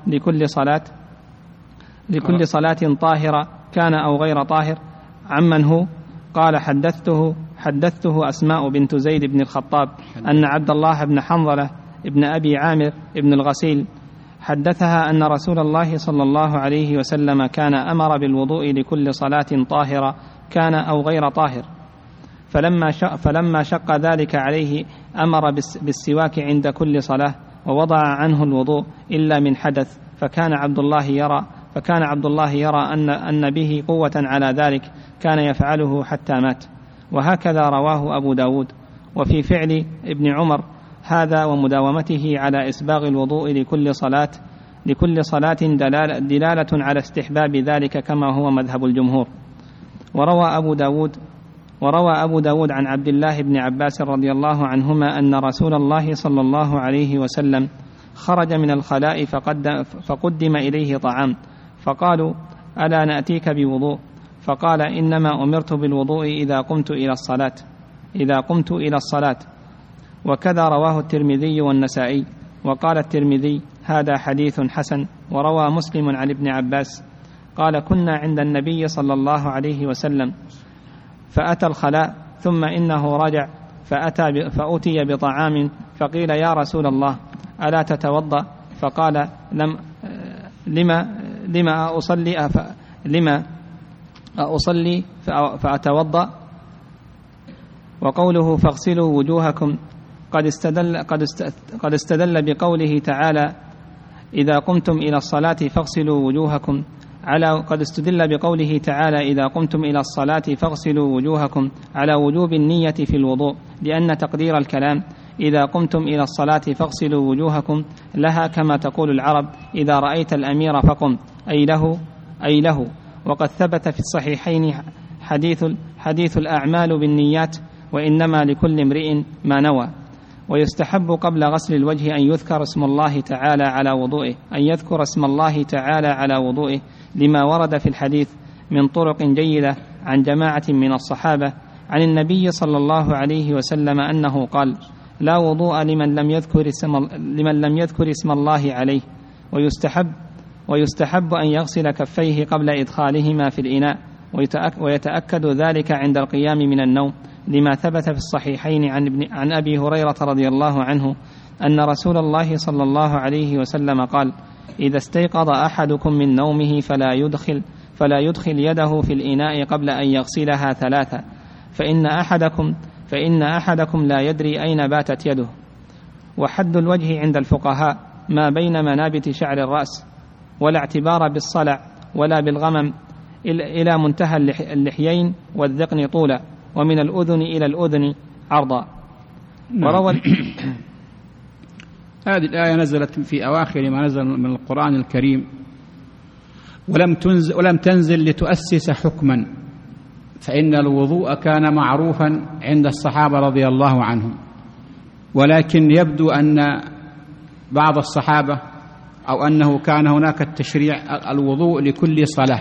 لكل صلاة طاهرة كان أو غير طاهر عمن هو؟ قال حدثته أسماء بنت زيد بن الخطاب أن عبد الله بن حنظلة ابن أبي عامر ابن الغسيل حدثها أن رسول الله صلى الله عليه وسلم كان أمر بالوضوء لكل صلاة طاهرة كان أو غير طاهر، فلما شق ذلك عليه أمر بالسواك عند كل صلاة ووضع عنه الوضوء إلا من حدث، فكان عبد الله يرى أن به قوة على ذلك كان يفعله حتى مات. وهكذا رواه أبو داود. وفي فعل ابن عمر هذا ومداومته على إسباغ الوضوء لكل صلاة دلالة على استحباب ذلك كما هو مذهب الجمهور. وروى أبو داود عن عبد الله بن عباس رضي الله عنهما أن رسول الله صلى الله عليه وسلم خرج من الخلاء فقدم إليه طعام، فقالوا ألا نأتيك بوضوء؟ فقال إنما أمرت بالوضوء إذا قمت إلى الصلاة. وكذا رواه الترمذي والنسائي. وقال الترمذي هذا حديث حسن. وروى مسلم عن ابن عباس قال كنا عند النبي صلى الله عليه وسلم فأتى الخلاء ثم إنه رجع فأتي بطعام فقيل يا رسول الله ألا تتوضأ؟ فقال لما أصلي فأتوضأ. وقوله فاغسلوا وجوهكم قد استدل بقوله تعالى إذا قمتم إلى الصلاة فاغسلوا وجوهكم على وجوب النية في الوضوء، لأن تقدير الكلام إذا قمتم إلى الصلاة فاغسلوا وجوهكم لها كما تقول العرب إذا رأيت الأمير فقم أي له. وقد ثبت في الصحيحين حديث الأعمال بالنيات وإنما لكل امرئ ما نوى. ويستحب قبل غسل الوجه أن يذكر اسم الله تعالى على وضوئه لما ورد في الحديث من طرق جيدة عن جماعة من الصحابة عن النبي صلى الله عليه وسلم أنه قال لا وضوء لمن لم يذكر اسم الله عليه. ويستحب أن يغسل كفيه قبل إدخالهما في الإناء، ويتأكد ذلك عند القيام من النوم لما ثبت في الصحيحين عن أبي هريرة رضي الله عنه أن رسول الله صلى الله عليه وسلم قال إذا استيقظ أحدكم من نومه فلا يدخل يده في الإناء قبل أن يغسلها 3 فإن أحدكم لا يدري أين باتت يده. وحد الوجه عند الفقهاء ما بين منابت شعر الرأس، ولا اعتبار بالصلع ولا بالغمم إلى منتهى اللحيين والذقن طولا، ومن الأذن إلى الأذن عرضا. هذه الآية نزلت في أواخر ما نزل من القرآن الكريم، ولم تنزل لتؤسس حكما، فإن الوضوء كان معروفا عند الصحابة رضي الله عنهم، ولكن يبدو أن بعض الصحابة أو أنه كان هناك التشريع الوضوء لكل صلاة،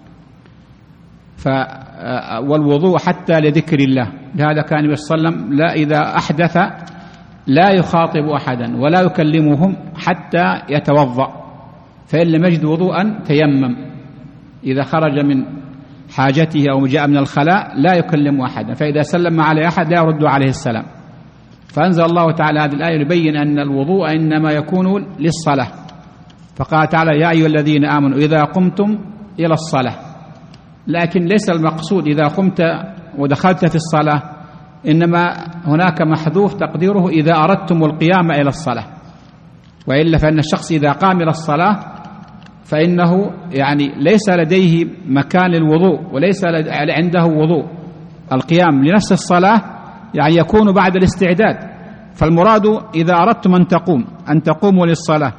والوضوء حتى لذكر الله. لهذا كان النبي صلى الله عليه وسلم لا إذا أحدث لا يخاطب أحدا ولا يكلمهم حتى يتوضأ، فإن لم يجد وضوءا تيمم إذا خرج من حاجته أو جاء من الخلاء لا يكلم أحدا، فإذا سلم على أحد لا يرد عليه السلام. فأنزل الله تعالى هذه الآية ليبين أن الوضوء إنما يكون للصلاة، فقال تعالى: يا أيها الذين آمنوا إذا قمتم إلى الصلاة. لكن ليس المقصود إذا قمت ودخلت في الصلاة، إنما هناك محذوف تقديره إذا أردتم القيام إلى الصلاة، وإلا فإن الشخص إذا قام إلى الصلاة فإنه يعني ليس لديه مكان للوضوء وليس عنده وضوء. القيام لنفس الصلاة يعني يكون بعد الاستعداد، فالمراد إذا أردتم أن تقوموا للصلاة.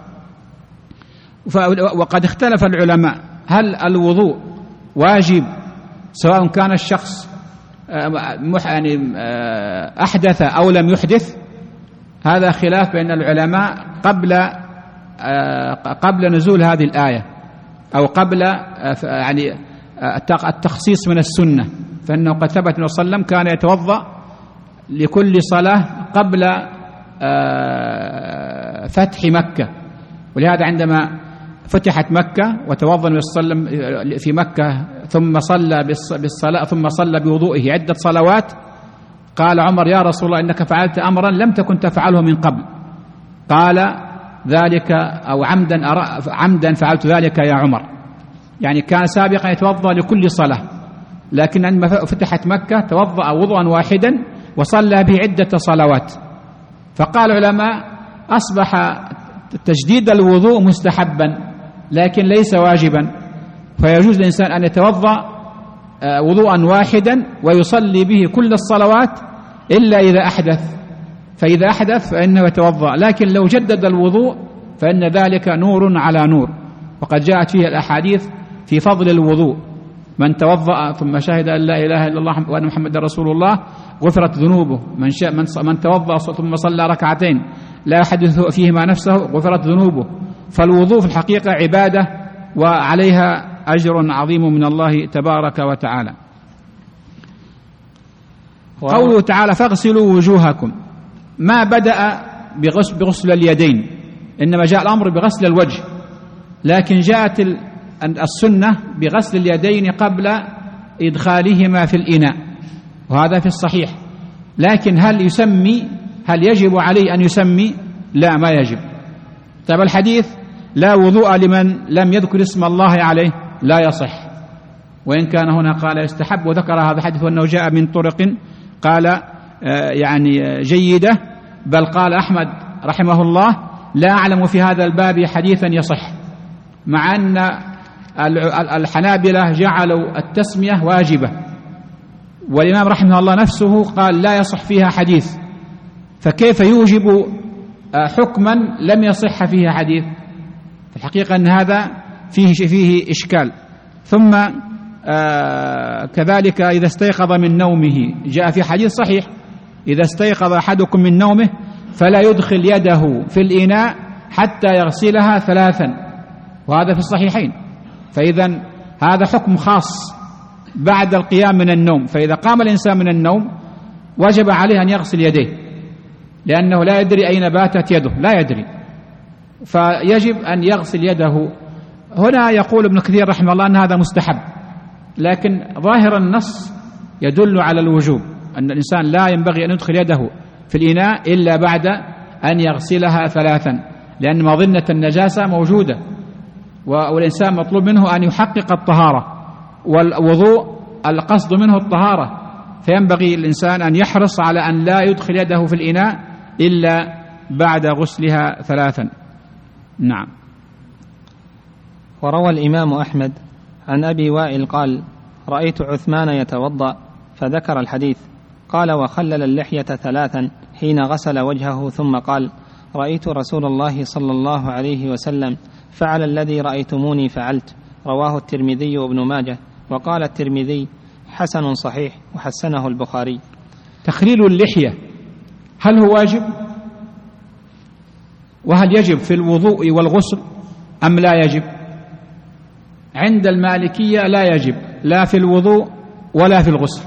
وقد اختلف العلماء هل الوضوء واجب سواء كان الشخص يعني أحدث أو لم يحدث. هذا خلاف بين العلماء قبل نزول هذه الآية، أو قبل يعني التخصيص من السنة، فإنه قد ثبت أنه صلى الله عليه وسلم كان يتوضأ لكل صلاة قبل فتح مكة. ولهذا عندما فتحت مكة وتوضأ النبي صلى الله عليه وسلم في مكة ثم صلى بالصلاة ثم صلى بوضوئه عدة صلوات، قال عمر: يا رسول الله إنك فعلت أمرا لم تكن تفعله من قبل. قال: ذلك أو عمدا فعلت ذلك يا عمر. يعني كان سابقا يتوضأ لكل صلاة، لكن عندما فتحت مكة توضأ وضوءا واحدا وصلى به عدة صلوات. فقال العلماء: أصبح تجديد الوضوء مستحبا لكن ليس واجبا، فيجوز للإنسان أن يتوضأ وضوءا واحدا ويصلي به كل الصلوات إلا إذا أحدث، فإذا أحدث فإنه يتوضأ. لكن لو جدد الوضوء فإن ذلك نور على نور، وقد جاءت فيه الأحاديث في فضل الوضوء: من توضأ ثم شهد أن لا إله إلا الله وأن محمد رسول الله غفرت ذنوبه، من توضأ ثم صلى ركعتين لا يحدث فيهما نفسه غفرت ذنوبه. فالوضوء في الحقيقة عبادة وعليها أجر عظيم من الله تبارك وتعالى. قوله تعالى: فاغسلوا وجوهكم، ما بدأ بغسل اليدين، إنما جاء الأمر بغسل الوجه، لكن جاءت السنة بغسل اليدين قبل إدخالهما في الإناء، وهذا في الصحيح. لكن هل يجب عليه أن يسمي؟ لا، ما يجب. طيب الحديث: لا وضوء لمن لم يذكر اسم الله عليه، لا يصح، وإن كان هنا قال يستحب، وذكر هذا الحديث أنه جاء من طرق قال يعني جيدة، بل قال أحمد رحمه الله: لا أعلم في هذا الباب حديثا يصح، مع أن الحنابلة جعلوا التسمية واجبة، والإمام رحمه الله نفسه قال لا يصح فيها حديث، فكيف يوجب حكما لم يصح فيه حديث؟ في الحقيقة أن هذا فيه إشكال. ثم كذلك إذا استيقظ من نومه، جاء في حديث صحيح: إذا استيقظ أحدكم من نومه فلا يدخل يده في الإناء حتى يغسلها 3، وهذا في الصحيحين. فإذا هذا حكم خاص بعد القيام من النوم، فإذا قام الإنسان من النوم وجب عليه أن يغسل يديه، لأنه لا يدري أين باتت يده، لا يدري، فيجب أن يغسل يده. هنا يقول ابن كثير رحمه الله أن هذا مستحب، لكن ظاهر النص يدل على الوجوب، أن الإنسان لا ينبغي أن يدخل يده في الإناء إلا بعد أن يغسلها 3، لأن مظنة النجاسة موجودة، والإنسان مطلوب منه أن يحقق الطهارة، والوضوء القصد منه الطهارة، فينبغي الإنسان أن يحرص على أن لا يدخل يده في الإناء إلا بعد غسلها 3. نعم. وروى الإمام أحمد عن أبي وائل قال: رأيت عثمان يتوضأ، فذكر الحديث، قال: وخلل اللحية 3 حين غسل وجهه، ثم قال: رأيت رسول الله صلى الله عليه وسلم فعل الذي رأيتموني فعلت. رواه الترمذي وابن ماجه. وقال الترمذي: حسن صحيح، وحسنه البخاري. تخليل اللحية هل هو واجب؟ وهل يجب في الوضوء والغسل أم لا يجب؟ عند المالكية لا يجب، لا في الوضوء ولا في الغسل.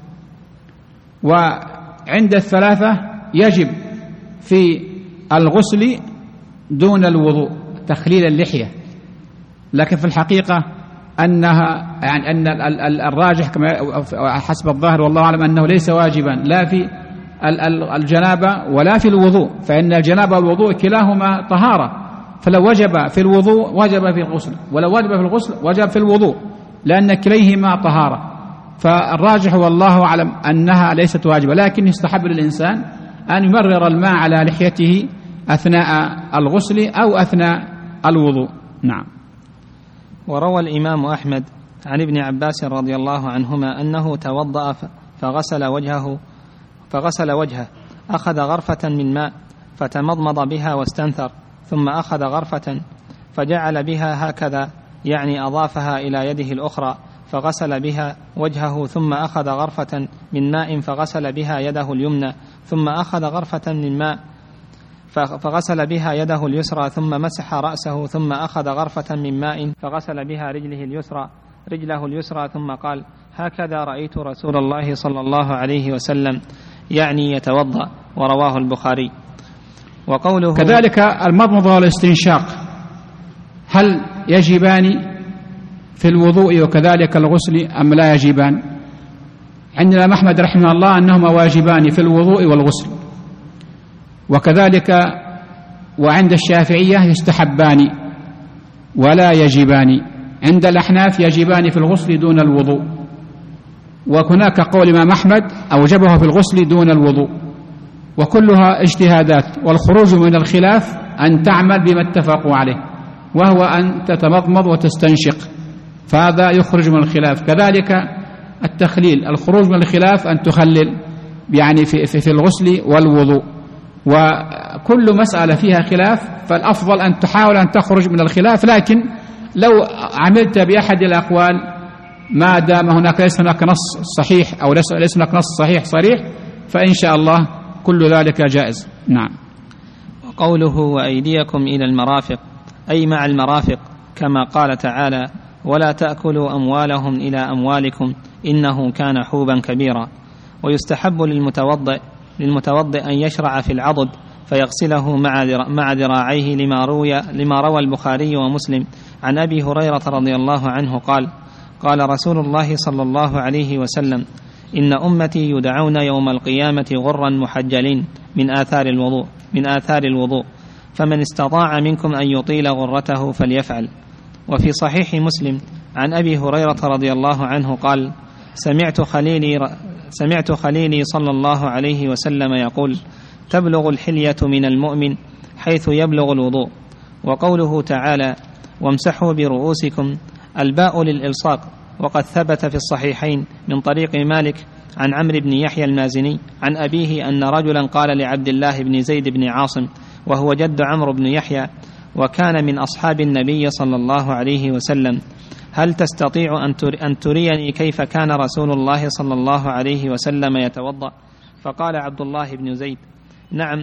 وعند الثلاثة يجب في الغسل دون الوضوء تخليل اللحية، لكن في الحقيقة أنها يعني أن الراجح كما حسب الظاهر والله أعلم أنه ليس واجبا لا في الجنابة ولا في الوضوء، فإن الجنابة والوضوء كلاهما طهارة، فلو وجب في الوضوء وجب في الغسل، ولو وجب في الغسل وجب في الوضوء، لأن كليهما طهارة. فالراجح والله أعلم أنها ليست واجبة، لكن يستحب للإنسان أن يمرر الماء على لحيته أثناء الغسل أو أثناء الوضوء. نعم. وروى الإمام أحمد عن ابن عباس رضي الله عنهما أنه توضأ فغسل وجهه، أخذ غرفة من ماء فتمضمض بها واستنثر، ثم أخذ غرفة فجعل بها هكذا، يعني أضافها إلى يده الأخرى فغسل بها وجهه، ثم أخذ غرفة من ماء فغسل بها يده اليمنى، ثم أخذ غرفة من ماء فغسل بها يده اليسرى، ثم مسح رأسه، ثم أخذ غرفة من ماء فغسل بها رجله اليسرى، ثم قال: هكذا رأيت رسول الله صلى الله عليه وسلم، يعني يتوضأ. ورواه البخاري. وقوله كذلك المضمضة والاستنشاق هل يجبان في الوضوء وكذلك الغسل أم لا يجبان؟ عندنا أحمد رحمه الله أنهما واجبان في الوضوء والغسل، وكذلك وعند الشافعية يستحبان ولا يجبان، عند الأحناف يجبان في الغسل دون الوضوء، وهناك قول الإمام أحمد أوجبه في الغسل دون الوضوء، وكلها اجتهادات، والخروج من الخلاف أن تعمل بما اتفقوا عليه، وهو أن تتمضمض وتستنشق، فهذا يخرج من الخلاف. كذلك التخليل، الخروج من الخلاف أن تخلل يعني في الغسل والوضوء، وكل مسألة فيها خلاف فالأفضل أن تحاول أن تخرج من الخلاف، لكن لو عملت بأحد الأقوال ما دام هناك ليس هناك نص صحيح أو ليس هناك نص صحيح صريح فإن شاء الله كل ذلك جائز. نعم. وقوله: وأيديكم إلى المرافق، أي مع المرافق، كما قال تعالى: ولا تأكلوا أموالهم إلى أموالكم إنه كان حوبا كبيرا. ويستحب للمتوضئ أن يشرع في العضد فيغسله مع ذراعيه، لما روى البخاري ومسلم عن أبي هريرة رضي الله عنه قال رسول الله صلى الله عليه وسلم: إن أمتي يدعون يوم القيامة غرا محجلين من آثار الوضوء، فمن استطاع منكم أن يطيل غرته فليفعل. وفي صحيح مسلم عن أبي هريرة رضي الله عنه قال: سمعت خليلي صلى الله عليه وسلم يقول: تبلغ الحلية من المؤمن حيث يبلغ الوضوء. وقوله تعالى: وامسحوا برؤوسكم، الباء للإلصاق، وقد ثبت في الصحيحين من طريق مالك عن عمرو بن يحيى المازني عن أبيه أن رجلا قال لعبد الله بن زيد بن عاصم، وهو جد عمرو بن يحيى وكان من أصحاب النبي صلى الله عليه وسلم: هل تستطيع أن تريني كيف كان رسول الله صلى الله عليه وسلم يتوضأ؟ فقال عبد الله بن زيد: نعم.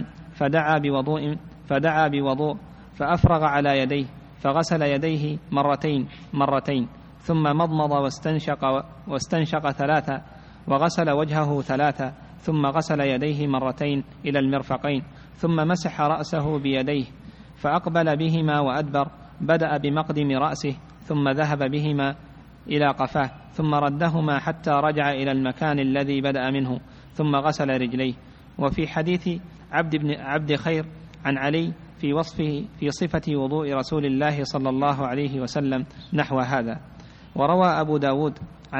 فدعا بوضوء فأفرغ على يديه فغسل يديه مرتين، ثم مضمض واستنشق 3، وغسل وجهه 3، ثم غسل يديه مرتين إلى المرفقين، ثم مسح رأسه بيديه فأقبل بهما وأدبر، بدأ بمقدم رأسه ثم ذهب بهما إلى قفاه، ثم ردهما حتى رجع إلى المكان الذي بدأ منه، ثم غسل رجليه. وفي حديث عبد خير عن علي في صفة وضوء رسول الله صلى الله عليه وسلم نحو هذا. وروى أبو داود عن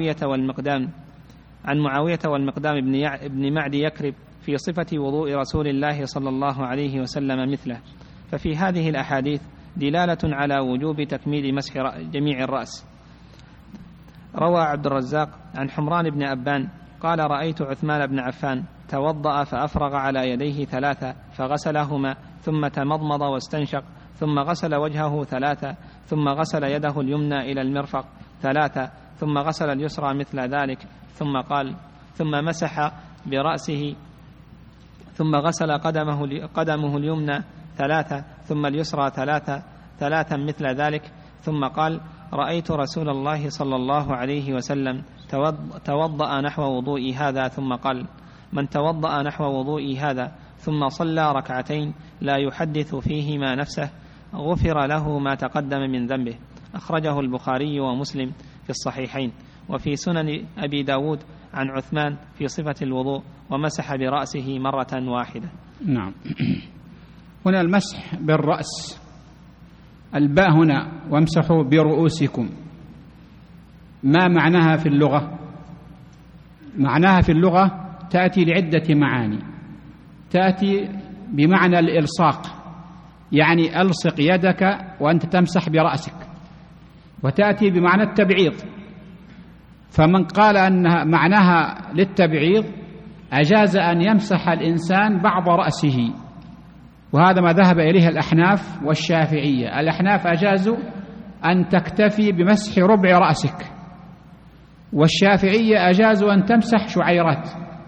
معاوية والمقدام بن معد يكرب في صفة وضوء رسول الله صلى الله عليه وسلم مثله. ففي هذه الأحاديث دلالة على وجوب تكميل مسح جميع الرأس. روى عبد الرزاق عن حمران بن أبان قال: رأيت عثمان بن عفان توضأ فأفرغ على يديه 3 فغسلهما، ثم تمضمض واستنشق، ثم غسل وجهه 3، ثم غسل يده اليمنى إلى المرفق 3، ثم غسل اليسرى مثل ذلك، ثم مسح برأسه، ثم غسل قدمه اليمنى 3، ثم اليسرى 3 مثل ذلك، ثم قال: رأيت رسول الله صلى الله عليه وسلم توضأ نحو وضوئي هذا، ثم قال: من توضأ نحو وضوئي هذا ثم صلى 2 لا يحدث فيهما نفسه غفر له ما تقدم من ذنبه. أخرجه البخاري ومسلم في الصحيحين. وفي سنن أبي داود عن عثمان في صفة الوضوء ومسح برأسه مرة واحدة. نعم. هنا المسح بالرأس، الباء هنا وامسحوا برؤوسكم، ما معناها في اللغة؟ معناها في اللغة تأتي لعدة معاني. تأتي بمعنى الإلصاق، يعني ألصق يدك وأنت تمسح برأسك، وتأتي بمعنى التبعيض. فمن قال أن معناها للتبعيض أجاز أن يمسح الإنسان بعض رأسه، وهذا ما ذهب إليه الأحناف والشافعية. الأحناف أجازوا أن تكتفي بمسح ربع رأسك، والشافعية أجازوا أن تمسح شعيرات،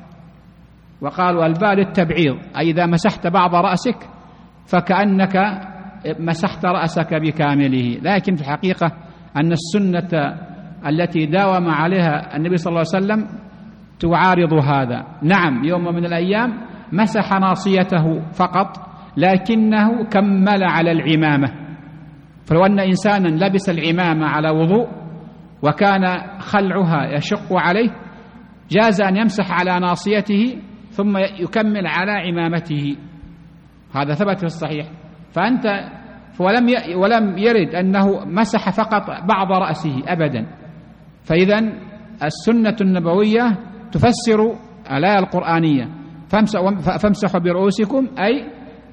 وقالوا الباء للتبعيض، أي إذا مسحت بعض رأسك فكأنك مسحت رأسك بكامله. لكن في الحقيقة أن السنة التي داوم عليها النبي صلى الله عليه وسلم تعارض هذا. نعم، يوم من الأيام مسح ناصيته فقط، لكنه كمل على العمامة. فلو أن إنسانا لبس العمامة على وضوء وكان خلعها يشق عليه، جاز أن يمسح على ناصيته ثم يكمل على عمامته، هذا ثبت في الصحيح. فأنت ولم يرد أنه مسح فقط بعض رأسه أبدا. فإذن السنة النبوية تفسر الآية القرآنية، فامسحوا برؤوسكم، أي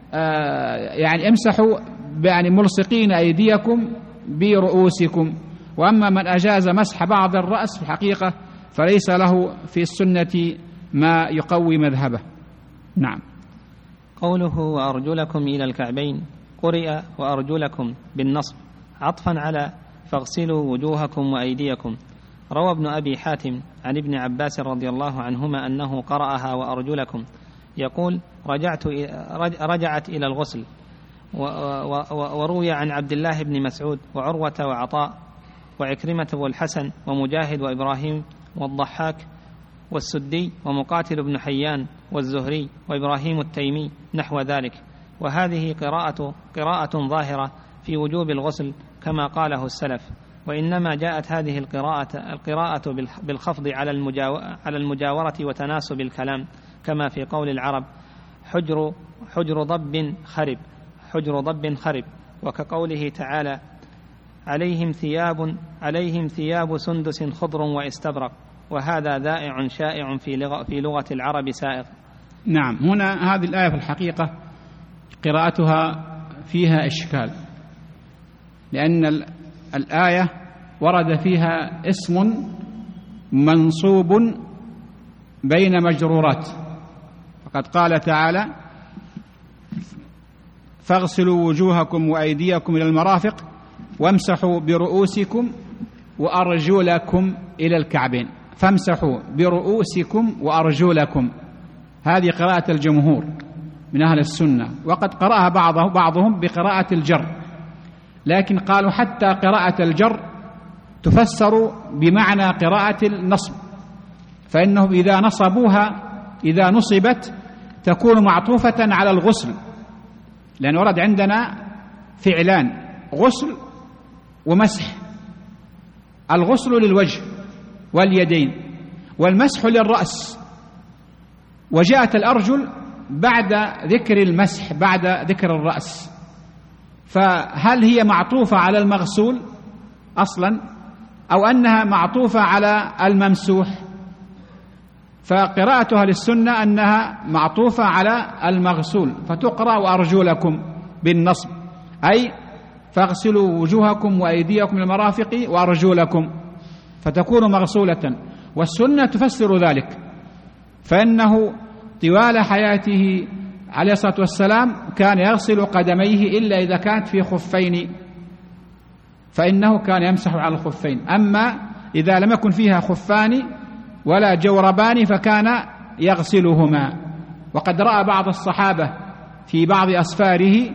يعني امسحوا يعني ملصقين أيديكم برؤوسكم. وأما من أجاز مسح بعض الرأس في الحقيقة فليس له في السنة ما يقوي مذهبه. نعم. قوله وأرجلكم إلى الكعبين قرئ وأرجلكم بالنصب عطفا على فاغسلوا وجوهكم وأيديكم. روى ابن أبي حاتم عن ابن عباس رضي الله عنهما أنه قرأها وأرجلكم، يقول رجعت إلى الغسل. وروي عن عبد الله بن مسعود وعروة وعطاء وعكرمة والحسن ومجاهد وإبراهيم والضحاك والسدي ومقاتل بن حيان والزهري وإبراهيم التيمي نحو ذلك. وهذه قراءة ظاهرة في وجوب الغسل كما قاله السلف، وإنما جاءت هذه القراءة بالخفض على المجاورة وتناسب الكلام، كما في قول العرب حجر ضب خرب، وكقوله تعالى عليهم ثياب سندس خضر واستبرق، وهذا ذائع شائع في لغة العرب سائغ. نعم. هنا هذه الآية في الحقيقة قراءتها فيها إشكال، لأن الآية ورد فيها اسم منصوب بين مجرورات، فقد قال تعالى فاغسلوا وجوهكم وأيديكم إلى المرافق وامسحوا برؤوسكم وأرجلكم إلى الكعبين. فامسحوا برؤوسكم وأرجلكم، هذه قراءة الجمهور من أهل السنة، وقد قرأها بعضهم بقراءة الجر، لكن قالوا حتى قراءة الجر تفسر بمعنى قراءة النصب، فإنه إذا نصبت تكون معطوفة على الغسل، لأن ورد عندنا فعلان: غسل ومسح. الغسل للوجه واليدين، والمسح للرأس، وجاءت الأرجل بعد ذكر المسح بعد ذكر الرأس. فهل هي معطوفة على المغسول أصلا أو أنها معطوفة على الممسوح؟ فقراءتها للسنة أنها معطوفة على المغسول، فتقرأ وأرجلكم بالنصب، أي فاغسلوا وجوهكم وأيديكم إلى المرافق وأرجلكم، فتكون مغسولة. والسنة تفسر ذلك، فإنه طوال حياته عليه الصلاة والسلام كان يغسل قدميه إلا إذا كانت في خفين، فإنه كان يمسح على الخفين. أما إذا لم يكن فيها خفان ولا جوربان فكان يغسلهما. وقد رأى بعض الصحابة في بعض أسفاره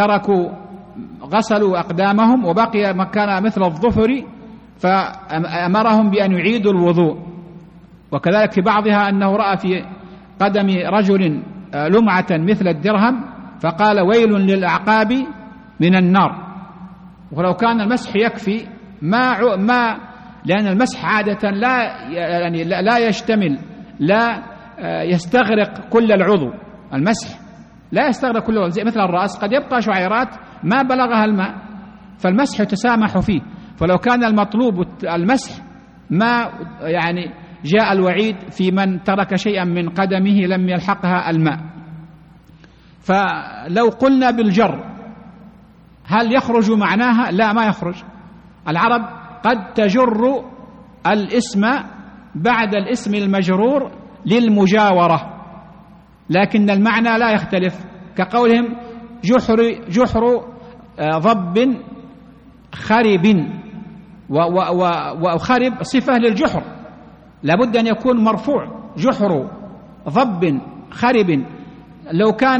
غسلوا أقدامهم وبقي مكان مثل الظفر، فأمرهم بأن يعيدوا الوضوء. وكذلك في بعضها أنه رأى في قدم رجل لمعة مثل الدرهم فقال ويل للأعقاب من النار. ولو كان المسح يكفي ما لأن المسح عادة لا يشتمل، لا يستغرق كل العضو. المسح لا يستغرق كل العضو، مثل الرأس قد يبقى شعيرات ما بلغها الماء، فالمسح يتسامح فيه. فلو كان المطلوب المسح ما جاء الوعيد في من ترك شيئا من قدمه لم يلحقها الماء. فلو قلنا بالجر هل يخرج معناها؟ لا، ما يخرج. العرب قد تجر الاسم بعد الاسم المجرور للمجاورة، لكن المعنى لا يختلف، كقولهم جحر ضب خرب، وخرب صفة للجحر لابد أن يكون مرفوع. جحر ضب خرب، لو كان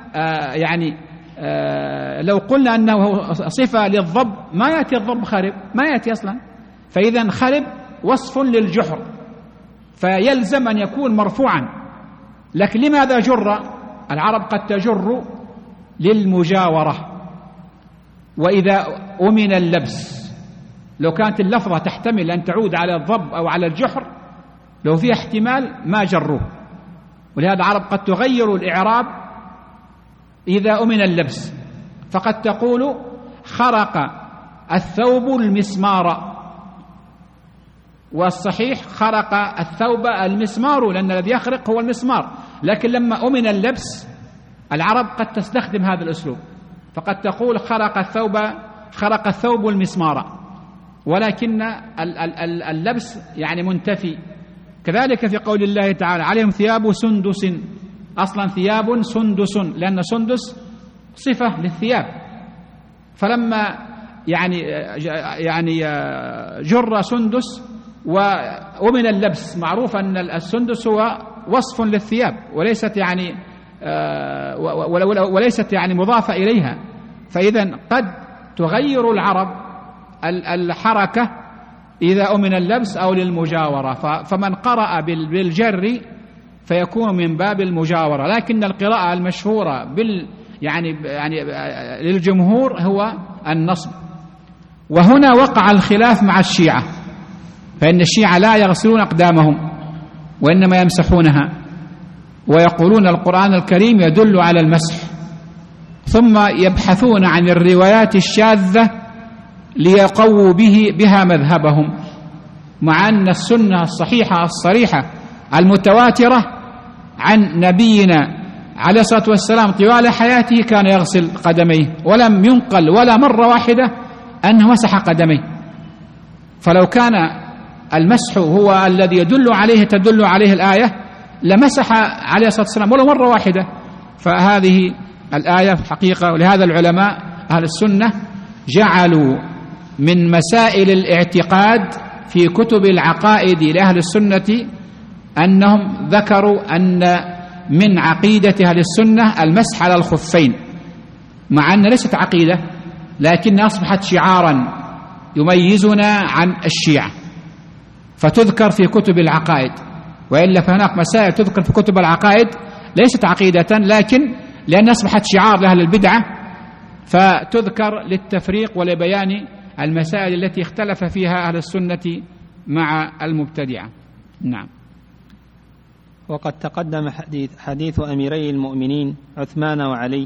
لو قلنا أنه صفة للضب ما يأتي الضب خرب، ما يأتي أصلا. فإذا خرب وصف للجحر فيلزم أن يكون مرفوعا. لكن لماذا جر؟ العرب قد تجر للمجاورة. وإذا أمن اللبس، لو كانت اللفظة تحتمل أن تعود على الضب أو على الجحر، لو فيها احتمال ما جروه. ولهذا العرب قد تغير الإعراب إذا أمن اللبس، فقد تقول خرق الثوب المسمار، والصحيح خرق الثوب المسمار، لأن الذي يخرق هو المسمار. لكن لما أمن اللبس العرب قد تستخدم هذا الأسلوب، فقد تقول خرق الثوب المسمار، ولكن اللبس منتفي. كذلك في قول الله تعالى عليهم ثياب سندس، أصلا ثياب سندس، لأن سندس صفة للثياب. فلما جر سندس ومن اللبس، معروف أن السندس هو وصف للثياب وليست مضافة إليها. فإذا قد تغير العرب الحركة إذا أمن اللبس أو للمجاورة، فمن قرأ بالجر فيكون من باب المجاورة. لكن القراءة المشهورة للجمهور هو النصب. وهنا وقع الخلاف مع الشيعة، فإن الشيعة لا يغسلون أقدامهم وإنما يمسحونها، ويقولون القرآن الكريم يدل على المسح، ثم يبحثون عن الروايات الشاذة ليقووا بها مذهبهم، مع أن السنة الصحيحة الصريحة المتواترة عن نبينا عليه الصلاة والسلام طوال حياته كان يغسل قدميه، ولم ينقل ولا مرة واحدة أنه مسح قدميه. فلو كان المسح هو الذي تدل عليه الآية لمسح عليه الصلاة والسلام ولو مرة واحدة. فهذه الآية حقيقة، ولهذا العلماء أهل السنة جعلوا من مسائل الاعتقاد في كتب العقائد لأهل السنة أنهم ذكروا أن من عقيدة أهل السنة المسح على الخفين، مع أن ليست عقيدة لكن أصبحت شعارا يميزنا عن الشيعة، فتذكر في كتب العقائد. وإلا فهناك مسائل تذكر في كتب العقائد ليست عقيدة، لكن لأن أصبحت شعار لأهل البدعة فتذكر للتفريق ولبيان المسائل التي اختلف فيها أهل السنة مع المبتدعة. نعم. وقد تقدم حديث أميري المؤمنين عثمان وعلي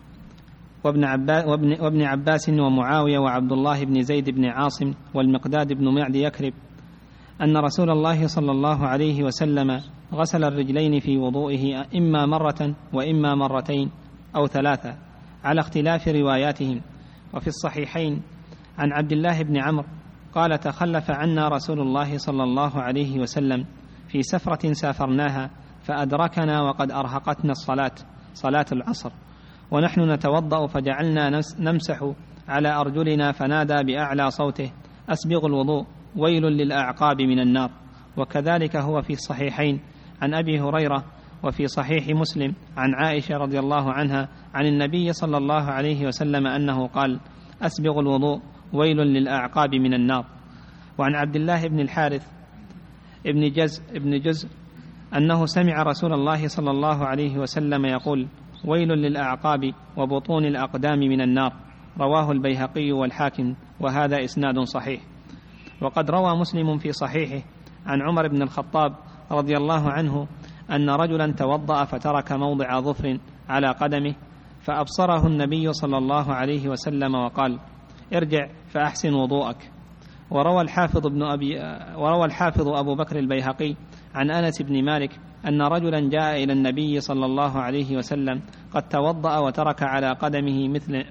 وابن عباس ومعاوية وعبد الله بن زيد بن عاصم والمقداد بن معد يكرب أن رسول الله صلى الله عليه وسلم غسل الرجلين في وضوئه إما مرة وإما مرتين أو ثلاثة على اختلاف رواياتهم. وفي الصحيحين عن عبد الله بن عمرو قال تخلف عنا رسول الله صلى الله عليه وسلم في سفرة سافرناها فأدركنا وقد أرهقتنا صلاة العصر، ونحن نتوضأ فجعلنا نمسح على أرجلنا فنادى بأعلى صوته أسبغ الوضوء ويل للأعقاب من النار. وكذلك هو في الصحيحين عن أبي هريرة وفي صحيح مسلم عن عائشة رضي الله عنها عن النبي صلى الله عليه وسلم أنه قال أسبغ الوضوء ويل للأعقاب من النار. وعن عبد الله بن الحارث ابن جزء أنه سمع رسول الله صلى الله عليه وسلم يقول ويل للأعقاب وبطون الأقدام من النار. رواه البيهقي والحاكم وهذا إسناد صحيح. وقد روى مسلم في صحيحه عن عمر بن الخطاب رضي الله عنه أن رجلا توضأ فترك موضع ظفر على قدمه فأبصره النبي صلى الله عليه وسلم وقال: ارجع فأحسن وضوءك. وروى الحافظ أبو بكر البيهقي عن أنس بن مالك أن رجلا جاء إلى النبي صلى الله عليه وسلم قد توضأ وترك على قدمه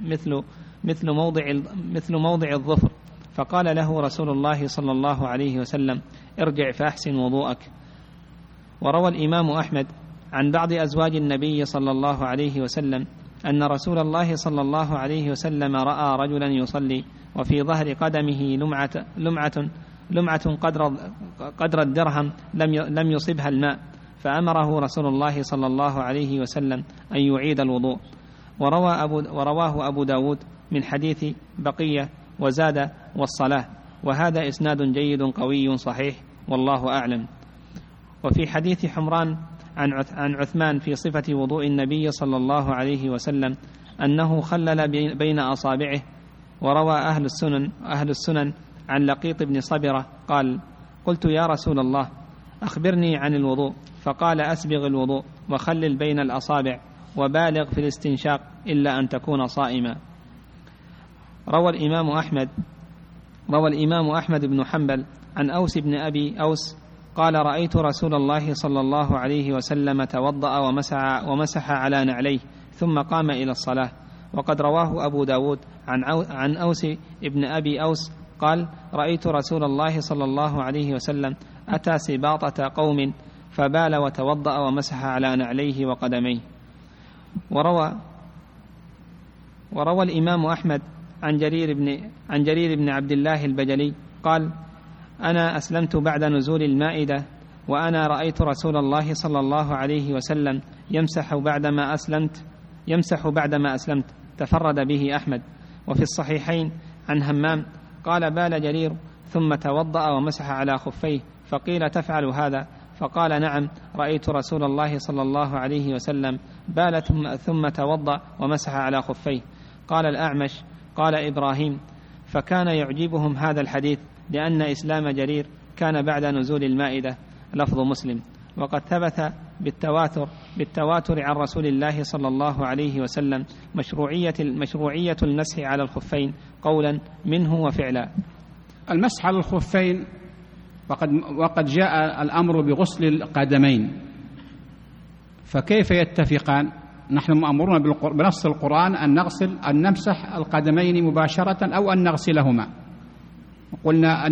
مثل موضع الظفر، فقال له رسول الله صلى الله عليه وسلم: ارجع فأحسن وضوءك. وروى الإمام أحمد عن بعض أزواج النبي صلى الله عليه وسلم أن رسول الله صلى الله عليه وسلم رأى رجلا يصلي وفي ظهر قدمه لمعة قدر الدرهم لم يصبها الماء، فأمره رسول الله صلى الله عليه وسلم أن يعيد الوضوء. ورواه أبو داود من حديث بقية وزاد والصلاة، وهذا إسناد جيد قوي صحيح والله أعلم. وفي حديث حمران عن عثمان في صفة وضوء النبي صلى الله عليه وسلم أنه خلل بين أصابعه. وروى أهل السنن عن لقيط بن صبرة قال: قلت يا رسول الله أخبرني عن الوضوء، فقال: أسبغ الوضوء وخلل بين الأصابع وبالغ في الاستنشاق إلا أن تكون صائما. روى الإمام أحمد بن حنبل عن أوس بن أبي أوس قال: رأيت رسول الله صلى الله عليه وسلم توضأ ومسح على نعليه ثم قام إلى الصلاة. وقد رواه أبو داود عن أوس بن أبي أوس قال: رأيت رسول الله صلى الله عليه وسلم أتى سباطة قوم فبال وتوضأ ومسح على نعليه وقدميه. وروى الإمام أحمد عن جرير بن عبد الله البجلي قال: أنا أسلمت بعد نزول المائدة، وأنا رأيت رسول الله صلى الله عليه وسلم يمسح بعدما أسلمت. تفرد به أحمد. وفي الصحيحين عن همام قال: بال جرير ثم توضأ ومسح على خفيه، فقيل: تفعل هذا؟ فقال: نعم، رأيت رسول الله صلى الله عليه وسلم بال ثم توضأ ومسح على خفيه. قال الأعمش: قال إبراهيم: فكان يعجبهم هذا الحديث لأن إسلام جرير كان بعد نزول المائدة. لفظ مسلم. وقد ثبت بالتواتر عن رسول الله صلى الله عليه وسلم مشروعية المسح على الخفين قولا منه وفعلا. المسح على الخفين وقد جاء الأمر بغسل القدمين، فكيف يتفقان؟ نحن مأمورون بنص القرآن أن نمسح القدمين مباشرة أو أن نغسلهما. قلنا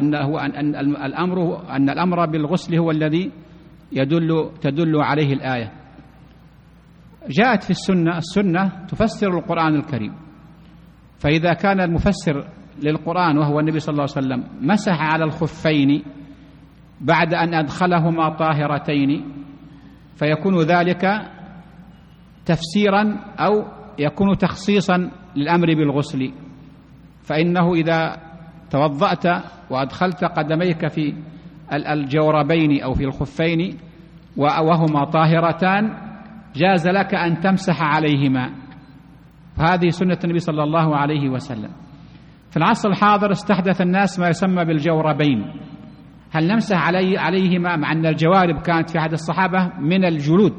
أن الأمر بالغسل هو الذي تدل عليه الآية. جاءت في السنة تفسر القرآن الكريم، فإذا كان المفسر للقرآن وهو النبي صلى الله عليه وسلم مسح على الخفين بعد أن أدخلهما طاهرتين، فيكون ذلك تفسيرا أو يكون تخصيصا للأمر بالغسل. فإنه إذا توضأت وأدخلت قدميك في الجوربين أو في الخفين وهما طاهرتان جاز لك أن تمسح عليهما، فهذه سنة النبي صلى الله عليه وسلم. في العصر الحاضر استحدث الناس ما يسمى بالجوربين. هل نمسح عليهما مع أن الجوارب كانت في عهد الصحابة من الجلود؟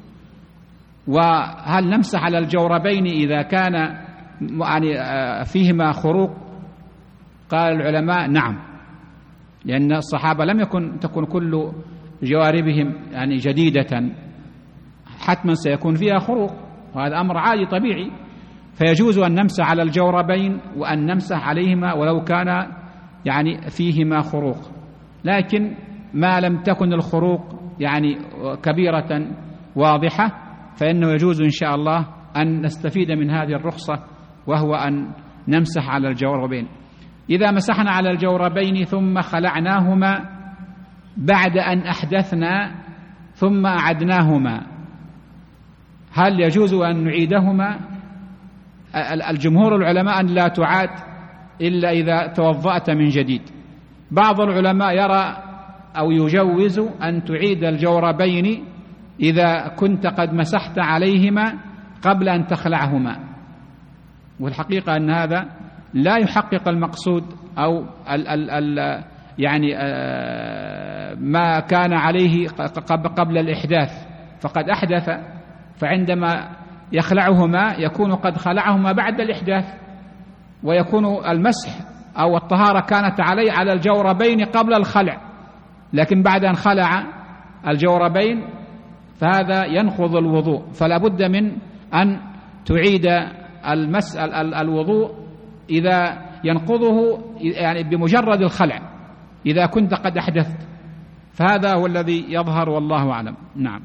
وهل نمسح على الجوربين إذا كان فيهما خروق؟ قال العلماء: نعم، لأن الصحابة لم تكن كل جواربهم جديدة، حتما سيكون فيها خروق، وهذا أمر عادي طبيعي، فيجوز أن نمسح على الجوربين وأن نمسح عليهما ولو كان فيهما خروق. لكن ما لم تكن الخروق كبيرة واضحة فإنه يجوز إن شاء الله أن نستفيد من هذه الرخصة، وهو أن نمسح على الجوربين. إذا مسحنا على الجوربين ثم خلعناهما بعد أن أحدثنا ثم أعدناهما، هل يجوز أن نعيدهما؟ الجمهور العلماء أن لا تعاد إلا إذا توضأت من جديد. بعض العلماء يرى أو يجوز أن تعيد الجوربين إذا كنت قد مسحت عليهما قبل أن تخلعهما، والحقيقة أن هذا لا يحقق المقصود أو يعني ما كان عليه قبل الإحداث، فقد أحدث، فعندما يخلعهما يكون قد خلعهما بعد الإحداث، ويكون المسح أو الطهارة كانت عليه على الجوربين قبل الخلع، لكن بعد أن خلع الجوربين فهذا ينقض الوضوء، فلا بد من أن تعيد الوضوء إذا ينقضه يعني بمجرد الخلع إذا كنت قد أحدثت، فهذا هو الذي يظهر والله أعلم. نعم.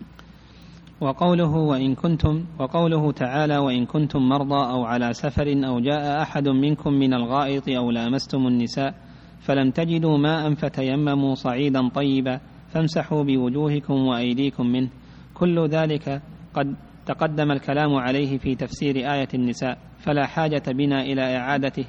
وقوله تعالى: وإن كنتم مرضى أو على سفر أو جاء أحد منكم من الغائط أو لامستم النساء فلم تجدوا ماء فتيمموا صعيدا طيبا فامسحوا بوجوهكم وأيديكم منه. كل ذلك قد تقدم الكلام عليه في تفسير آية النساء، فلا حاجة بنا إلى إعادته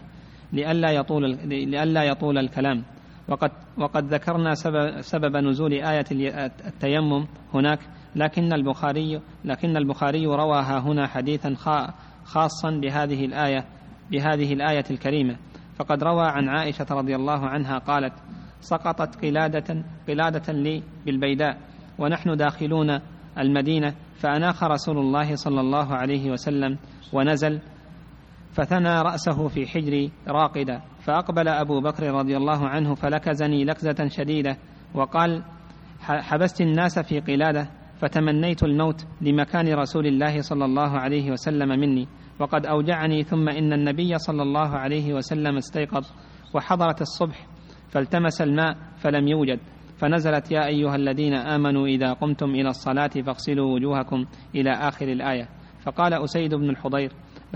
لئلا يطول الكلام. وقد ذكرنا سبب نزول آية التيمم هناك، لكن البخاري رواها هنا حديثا خاصا بهذه الآية الكريمة، فقد روى عن عائشة رضي الله عنها قالت: سقطت قلادة لي بالبيداء ونحن داخلون المدينة، فأناخ رسول الله صلى الله عليه وسلم ونزل فثنى رأسه في حجري راقدا، فأقبل أبو بكر رضي الله عنه فلكزني لكزة شديدة وقال: حبست الناس في قلادة، فتمنيت الموت لمكان رسول الله صلى الله عليه وسلم مني، وقد أوجعني. ثم إن النبي صلى الله عليه وسلم استيقظ وحضرت الصبح فالتمس الماء فلم يوجد، فنزلت: يا أيها الذين آمنوا إذا قمتم إلى الصلاة فاغسلوا وجوهكم إلى آخر الآية. فقال أسيد بن الحضير: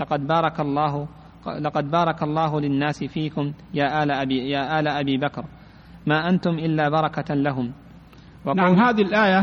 لقد بارك الله للناس فيكم يا آل أبي بكر، ما أنتم إلا بركة لهم. نعم، هذه الآية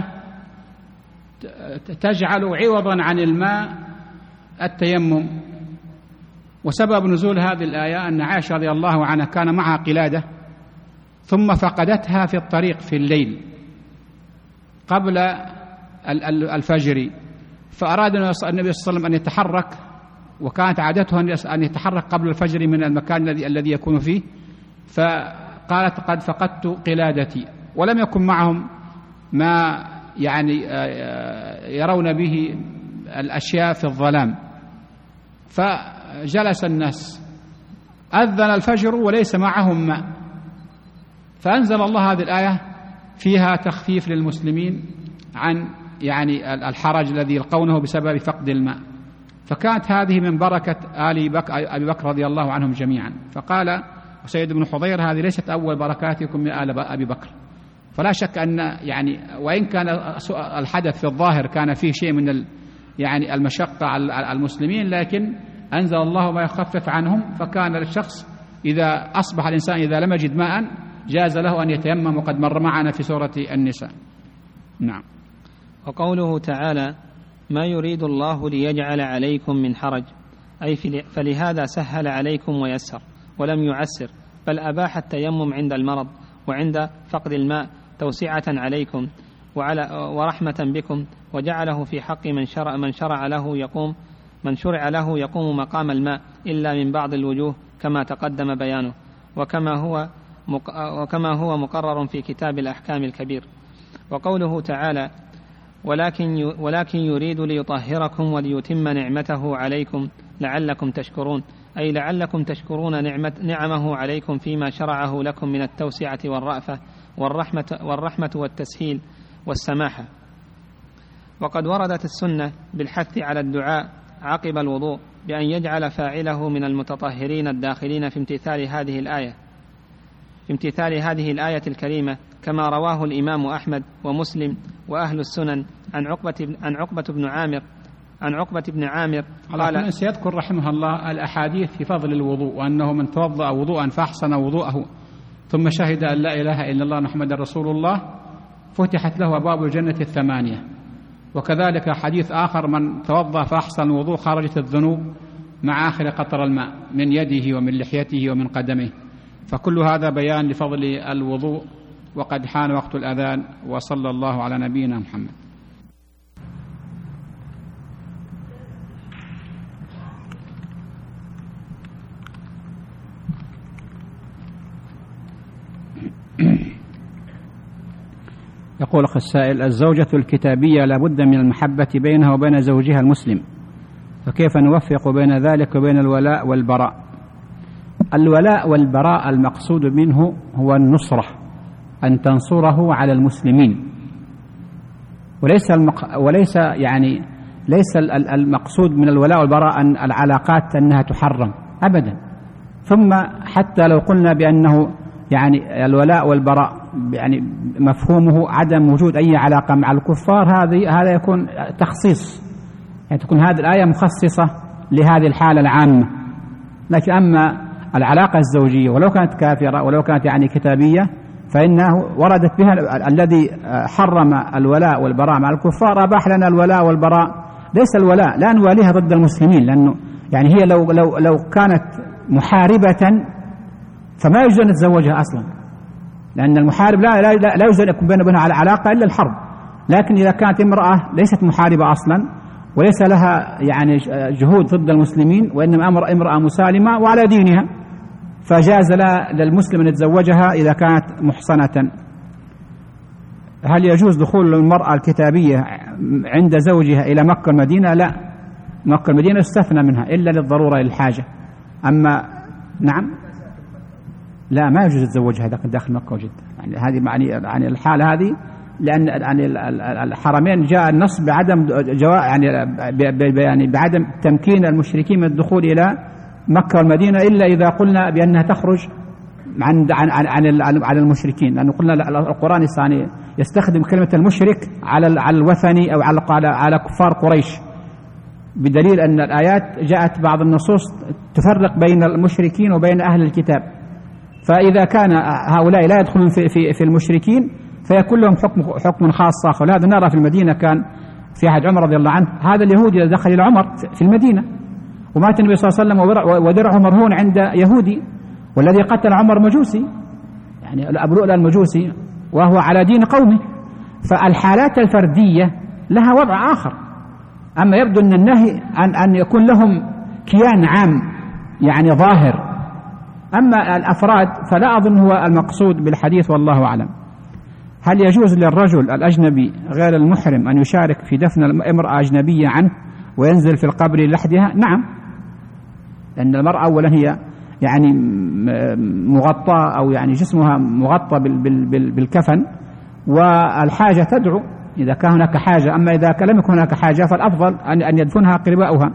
تجعل عوضا عن الماء التيمم. وسبب نزول هذه الآية أن عائشة رضي الله عنها كان معها قلادة ثم فقدتها في الطريق في الليل قبل الفجر، فأراد النبي صلى الله عليه وسلم أن يتحرك، وكانت عادته أن يتحرك قبل الفجر من المكان الذي يكون فيه، فقالت: قد فقدت قلادتي، ولم يكن معهم ما يعني يرون به الأشياء في الظلام، فجلس الناس، أذن الفجر وليس معهم ماء، فأنزل الله هذه الآية فيها تخفيف للمسلمين عن يعني الحرج الذي يلقونه بسبب فقد الماء، فكانت هذه من بركة أبي بكر رضي الله عنهم جميعا. فقال سيد بن حضير: هذه ليست أول بركاتكم من آل أبي بكر. فلا شك أن يعني وإن كان الحدث في الظاهر كان فيه شيء من يعني المشقة على المسلمين، لكن أنزل الله ما يخفف عنهم، فكان للشخص إذا أصبح الإنسان إذا لم يجد ماء جاز له أن يتيمم، وقد مر معنا في سورة النساء. نعم. وقوله تعالى: ما يريد الله ليجعل عليكم من حرج، أي فلهذا سهل عليكم ويسر ولم يعسر، بل أباح التيمم عند المرض وعند فقد الماء توسعة عليكم ورحمة بكم، وجعله في حق من شرع له يقوم مقام الماء إلا من بعض الوجوه كما تقدم بيانه، وكما هو مقرر في كتاب الأحكام الكبير. وقوله تعالى: ولكن يريد ليطهركم وليتم نعمته عليكم لعلكم تشكرون، أي لعلكم تشكرون نعمه عليكم فيما شرعه لكم من التوسعة والرأفة والرحمة والتسهيل والسماحة. وقد وردت السنة بالحث على الدعاء عقب الوضوء بأن يجعل فاعله من المتطهرين الداخلين في امتثال هذه الآية الكريمة، كما رواه الإمام أحمد ومسلم وأهل السنن عن عقبة بن عامر قال: سيذكر رحمه الله الأحاديث في فضل الوضوء، وأنه من توضأ وضوءا فأحسن وضوءه ثم شهد أن لا إله إلا الله محمد رسول الله فتحت له أبواب الجنة 8. وكذلك حديث آخر: من توضأ فأحسن الوضوء خرجت الذنوب مع آخر قطر الماء من يده ومن لحيته ومن قدمه. فكل هذا بيان لفضل الوضوء. وقد حان وقت الأذان، وصلى الله على نبينا محمد. يقول أخ السائل: الزوجة الكتابية لابد من المحبة بينها وبين زوجها المسلم، فكيف نوفق بين ذلك وبين الولاء والبراء؟ الولاء والبراء المقصود منه هو النصرة، أن تنصره على المسلمين، وليس ليس المقصود من الولاء والبراء أن العلاقات أنها تحرم أبدا. ثم حتى لو قلنا بأنه يعني الولاء والبراء يعني مفهومه عدم وجود أي علاقة مع الكفار، هذا يكون تخصيص، يعني تكون هذه الآية مخصصة لهذه الحالة العامة. لكن أما العلاقة الزوجية ولو كانت كافرة ولو كانت يعني كتابية فإنه وردت بها الذي حرم الولاء والبراء مع الكفار أباح لنا الولاء والبراء. ليس الولاء لا نواليها ضد المسلمين، لأنه يعني هي لو كانت محاربة فما يجوز أن نتزوجها أصلا، لأن المحارب لا يجوز أن يكون بينه وبينها على علاقة إلا الحرب. لكن إذا كانت امرأة ليست محاربة أصلا وليس لها يعني جهود ضد المسلمين وإنما امرأة مسالمة وعلى دينها، فجاز للمسلم أن يتزوجها إذا كانت محصنة. هل يجوز دخول المرأة الكتابية عند زوجها إلى مكة والمدينة؟ لا، مكة والمدينة استثنى منها إلا للضرورة للحاجة. أما نعم لا، ما يجوز يتزوجها داخل مكة وجدة، يعني هذه يعني الحالة هذه، لأن يعني الحرمين جاء النص بعدم يعني بعدم تمكين المشركين من الدخول إلى مكة والمدينة إلا إذا قلنا بأنها تخرج عن المشركين، لأنه قلنا القرآن يعني يستخدم كلمة المشرك على الوثني أو على كفار قريش، بدليل أن الآيات جاءت بعض النصوص تفرق بين المشركين وبين أهل الكتاب. فإذا كان هؤلاء لا يدخلون في المشركين فيكون لهم حكم خاص آخر. هذا نرى في المدينة كان في عهد عمر رضي الله عنه، هذا اليهودي دخل إلى عمر في المدينة ومات النبي صلى الله عليه وسلم ودرعه مرهون عند يهودي، والذي قتل عمر مجوسي، يعني أبو لؤلؤ المجوسي، وهو على دين قومه. فالحالات الفردية لها وضع آخر. أما يبدو أن النهي أن يكون لهم كيان عام يعني ظاهر، أما الأفراد فلا أظن هو المقصود بالحديث، والله أعلم. هل يجوز للرجل الأجنبي غير المحرم أن يشارك في دفن امرأة أجنبية عنه وينزل في القبر لحدها؟ نعم، لأن المرأة أولا هي يعني مغطى أو يعني جسمها مغطى بالكفن، والحاجة تدعو إذا كان هناك حاجة. أما إذا لم يكن هناك حاجة فالأفضل أن يدفنها أقرباؤها.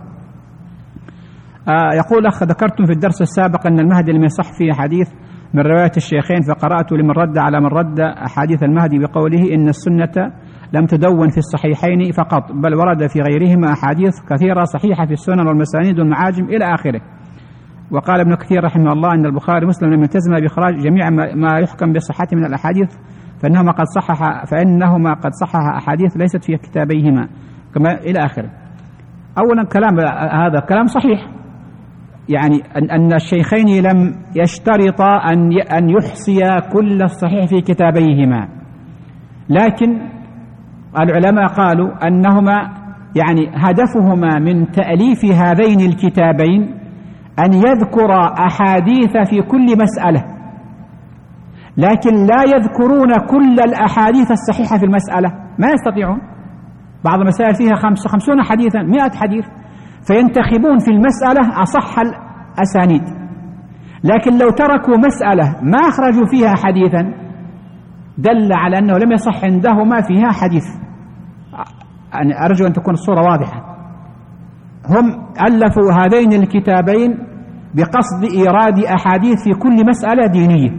يقول أخ: ذكرتم في الدرس السابق أن المهدي لم يصح فيه حديث من رواية الشيخين، فقرأت لمن رد على من رد أحاديث المهدي بقوله إن السنة لم تدون في الصحيحين فقط، بل ورد في غيرهما أحاديث كثيرة صحيحة في السنن والمسانيد والمعاجم إلى آخره. وقال ابن كثير رحمه الله إن البخاري ومسلم لم يلتزم بإخراج جميع ما يحكم بصحته من الأحاديث، فإنهما قد صحح أحاديث ليست في كتابيهما كما إلى آخره. أولا هذا كلام صحيح، يعني أن الشيخين لم يشترطا أن يحصيا كل الصحيح في كتابيهما، لكن العلماء قالوا أنهما يعني هدفهما من تأليف هذين الكتابين أن يذكر أحاديث في كل مسألة، لكن لا يذكرون كل الأحاديث الصحيحة في المسألة، ما يستطيعون. بعض المسائل فيها 50 حديثا 100 حديث، فينتخبون في المسألة أصح الأسانيد. لكن لو تركوا مسألة ما أخرجوا فيها حديثا دل على أنه لم يصح عندهما فيها حديث. يعني أرجو أن تكون الصورة واضحة. هم ألفوا هذين الكتابين بقصد إيراد أحاديث في كل مسألة دينية.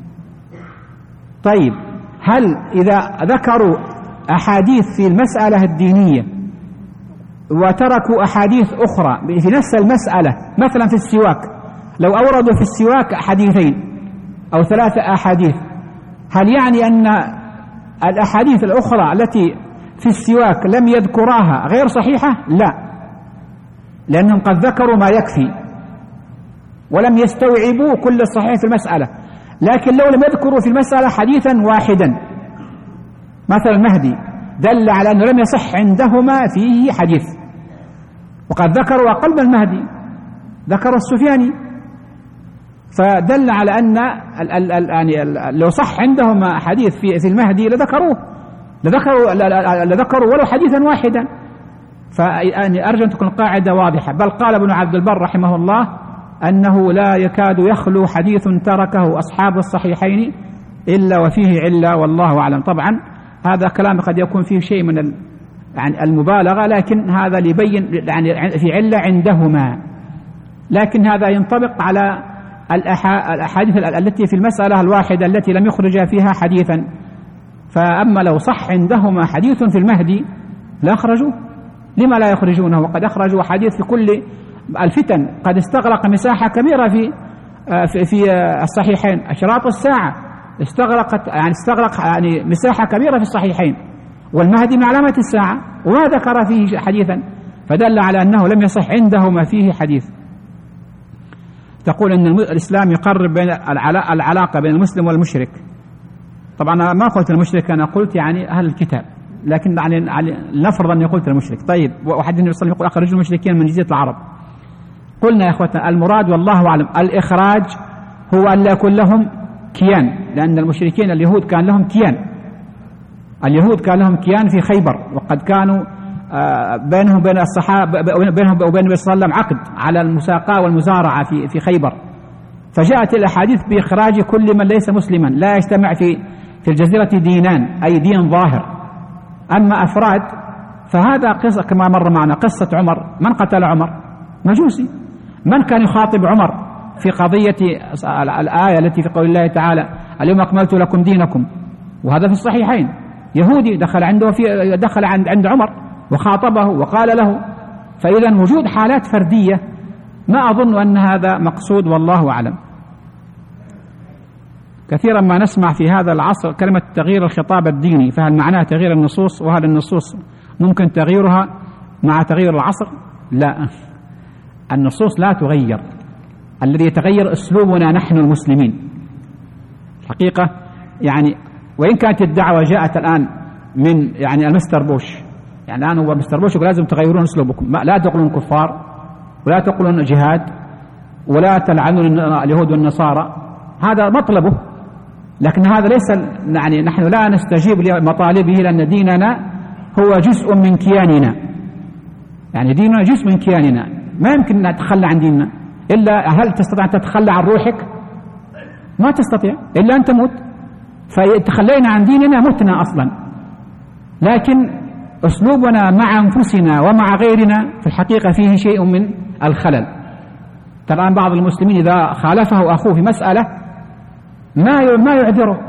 طيب، هل إذا ذكروا أحاديث في المسألة الدينية وتركوا أحاديث أخرى في نفس المسألة، مثلا في السواك، لو أوردوا في السواك حديثين أو 3 أحاديث، هل يعني أن الأحاديث الأخرى التي في السواك لم يذكراها غير صحيحة؟ لا، لأنهم قد ذكروا ما يكفي ولم يستوعبوا كل الصحيح في المسألة. لكن لو لم يذكروا في المسألة حديثا واحدا، مثلا المهدي، دل على أنه لم يصح عندهما فيه حديث، وقد ذكروا أقل من المهدي، ذكروا السفياني، فدل على أن لو صح عندهما حديث في المهدي لذكروه، لذكروا ولو حديثا واحدا. فأني أرجو أن تكون القاعدة واضحة. بل قال ابن عبد البر رحمه الله أنه لا يكاد يخلو حديث تركه أصحاب الصحيحين إلا وفيه علة، والله أعلم. طبعا هذا كلام قد يكون فيه شيء من يعني المبالغة، لكن هذا ليبين يعني في علة عندهما، لكن هذا ينطبق على الأحاديث التي في المسألة الواحدة التي لم يخرج فيها حديثا. فأما لو صح عندهما حديث في المهدي لا أخرجوا، لما لا يخرجونه وقد أخرجوا حديث في كل الفتن؟ قد استغرق مساحة كبيرة في الصحيحين. أشراط الساعة استغرق يعني مساحة كبيرة في الصحيحين، والمهدي من علامة الساعة وما ذكر فيه حديثا، فدل على أنه لم يصح عندهما فيه حديث. تقول أن الإسلام يقرب بين العلاقة بين المسلم والمشرك. طبعا أنا ما قلت المشرك، أنا قلت يعني أهل الكتاب، لكن نفرض أني قلت المشرك. طيب، وحديث النبي صلى الله عليه وسلم يقول أخرجوا المشركين من جزيرة العرب. قلنا يا أخوتنا المراد والله أعلم الإخراج هو أن لا يكون لهم كيان، لأن المشركين اليهود كان لهم كيان. اليهود كان لهم كيان في خيبر، وقد كانوا بينهم وبين الصحابة بينهم وبين النبي صلى الله عليه وسلم عقد على المساقاة والمزارعة في خيبر. فجاءت الأحاديث بإخراج كل من ليس مسلما، لا يجتمع في الجزيرة دينان، أي دين ظاهر. أما أفراد فهذا قصة كما مر معنا قصة عمر. من قتل عمر؟ مجوسي. من كان يخاطب عمر في قضية الآية التي في قول الله تعالى اليوم أكملت لكم دينكم؟ وهذا في الصحيحين. يهودي دخل عند عمر وخاطبه وقال له. فإذا وجود حالات فردية ما أظن أن هذا مقصود، والله أعلم. كثيرا ما نسمع في هذا العصر كلمة تغيير الخطاب الديني، فهل معناه تغيير النصوص؟ وهل النصوص ممكن تغييرها مع تغيير العصر؟ لا، النصوص لا تغير، الذي يتغير أسلوبنا نحن المسلمين الحقيقة. يعني وإن كانت الدعوة جاءت الآن من يعني المستر بوش، يعني الآن هو مستر بوش يقول لازم تغيرون أسلوبكم، لا تقولون كفار ولا تقولون جهاد ولا تلعنون اليهود والنصارى، هذا مطلبه. لكن هذا ليس يعني نحن لا نستجيب لمطالبه، لأن ديننا هو جزء من كياننا، يعني ديننا جزء من كياننا، ما يمكن أن نتخلى عن ديننا. إلا هل تستطيع أن تتخلى عن روحك؟ ما تستطيع إلا أن تموت. فتخلينا عن ديننا متنا أصلا. لكن أسلوبنا مع أنفسنا ومع غيرنا في الحقيقة فيه شيء من الخلل. الآن بعض المسلمين إذا خالفه أخوه في مسألة ما يعذره،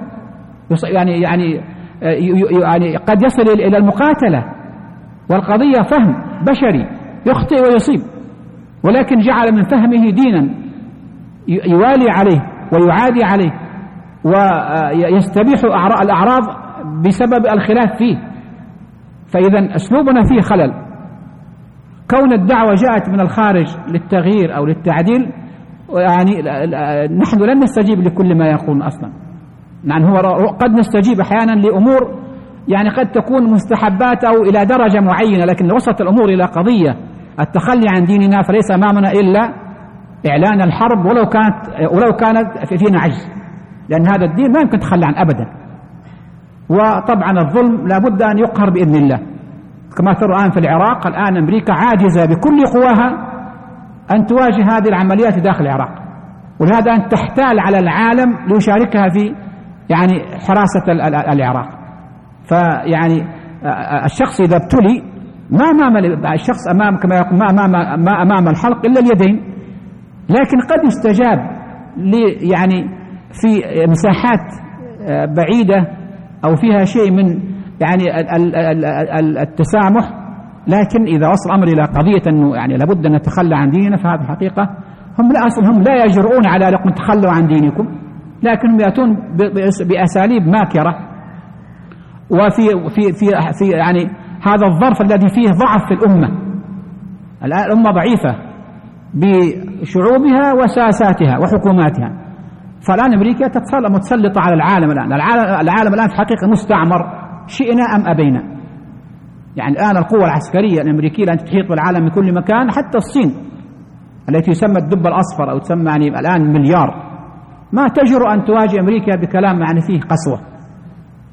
يعني قد يصل إلى المقاتلة، والقضية فهم بشري يخطئ ويصيب، ولكن جعل من فهمه دينا يوالي عليه ويعادي عليه ويستبيح الأعراض بسبب الخلاف فيه. فإذا أسلوبنا فيه خلل. كون الدعوة جاءت من الخارج للتغيير أو للتعديل، يعني نحن لن نستجيب لكل ما يقول أصلا. يعني هو قد نستجيب أحيانا لأمور يعني قد تكون مستحبات أو إلى درجة معينة، لكن لو وصلت الأمور إلى قضية التخلي عن ديننا فليس أمامنا إلا إعلان الحرب ولو كانت فينا عجز، لأن هذا الدين ما يمكن تخلى عن أبدا. وطبعا الظلم لابد أن يقهر بإذن الله، كما ترى الآن في العراق. الآن أمريكا عاجزة بكل قواها أن تواجه هذه العمليات داخل العراق، ولهذا أن تحتال على العالم ليشاركها في يعني حراسة العراق. فيعني الشخص إذا ابتلي ما أمام الشخص كما يقول ما أمام الحلق إلا اليدين، لكن قد يستجاب يعني في مساحات بعيدة أو فيها شيء من يعني التسامح. لكن إذا وصل الأمر إلى قضية أنه يعني لابد أن نتخلى عن ديننا، فهذه الحقيقة هم لا يجرؤون على لكم تخلوا عن دينكم، لكنهم يأتون بأساليب ماكرة. وفي يعني هذا الظرف الذي فيه ضعف في الأمة. الآن الأمة ضعيفة بشعوبها وساساتها وحكوماتها، فالآن أمريكا متسلطة على العالم. العالم الآن في الحقيقة مستعمر شئنا أم أبينا. يعني الآن القوة العسكرية الأمريكية التي تحيط بالعالم من كل مكان، حتى الصين التي يسمى الدب الأصفر أو تسمى يعني الآن مليار، ما تجرؤ أن تواجه أمريكا بكلام يعني فيه قسوة.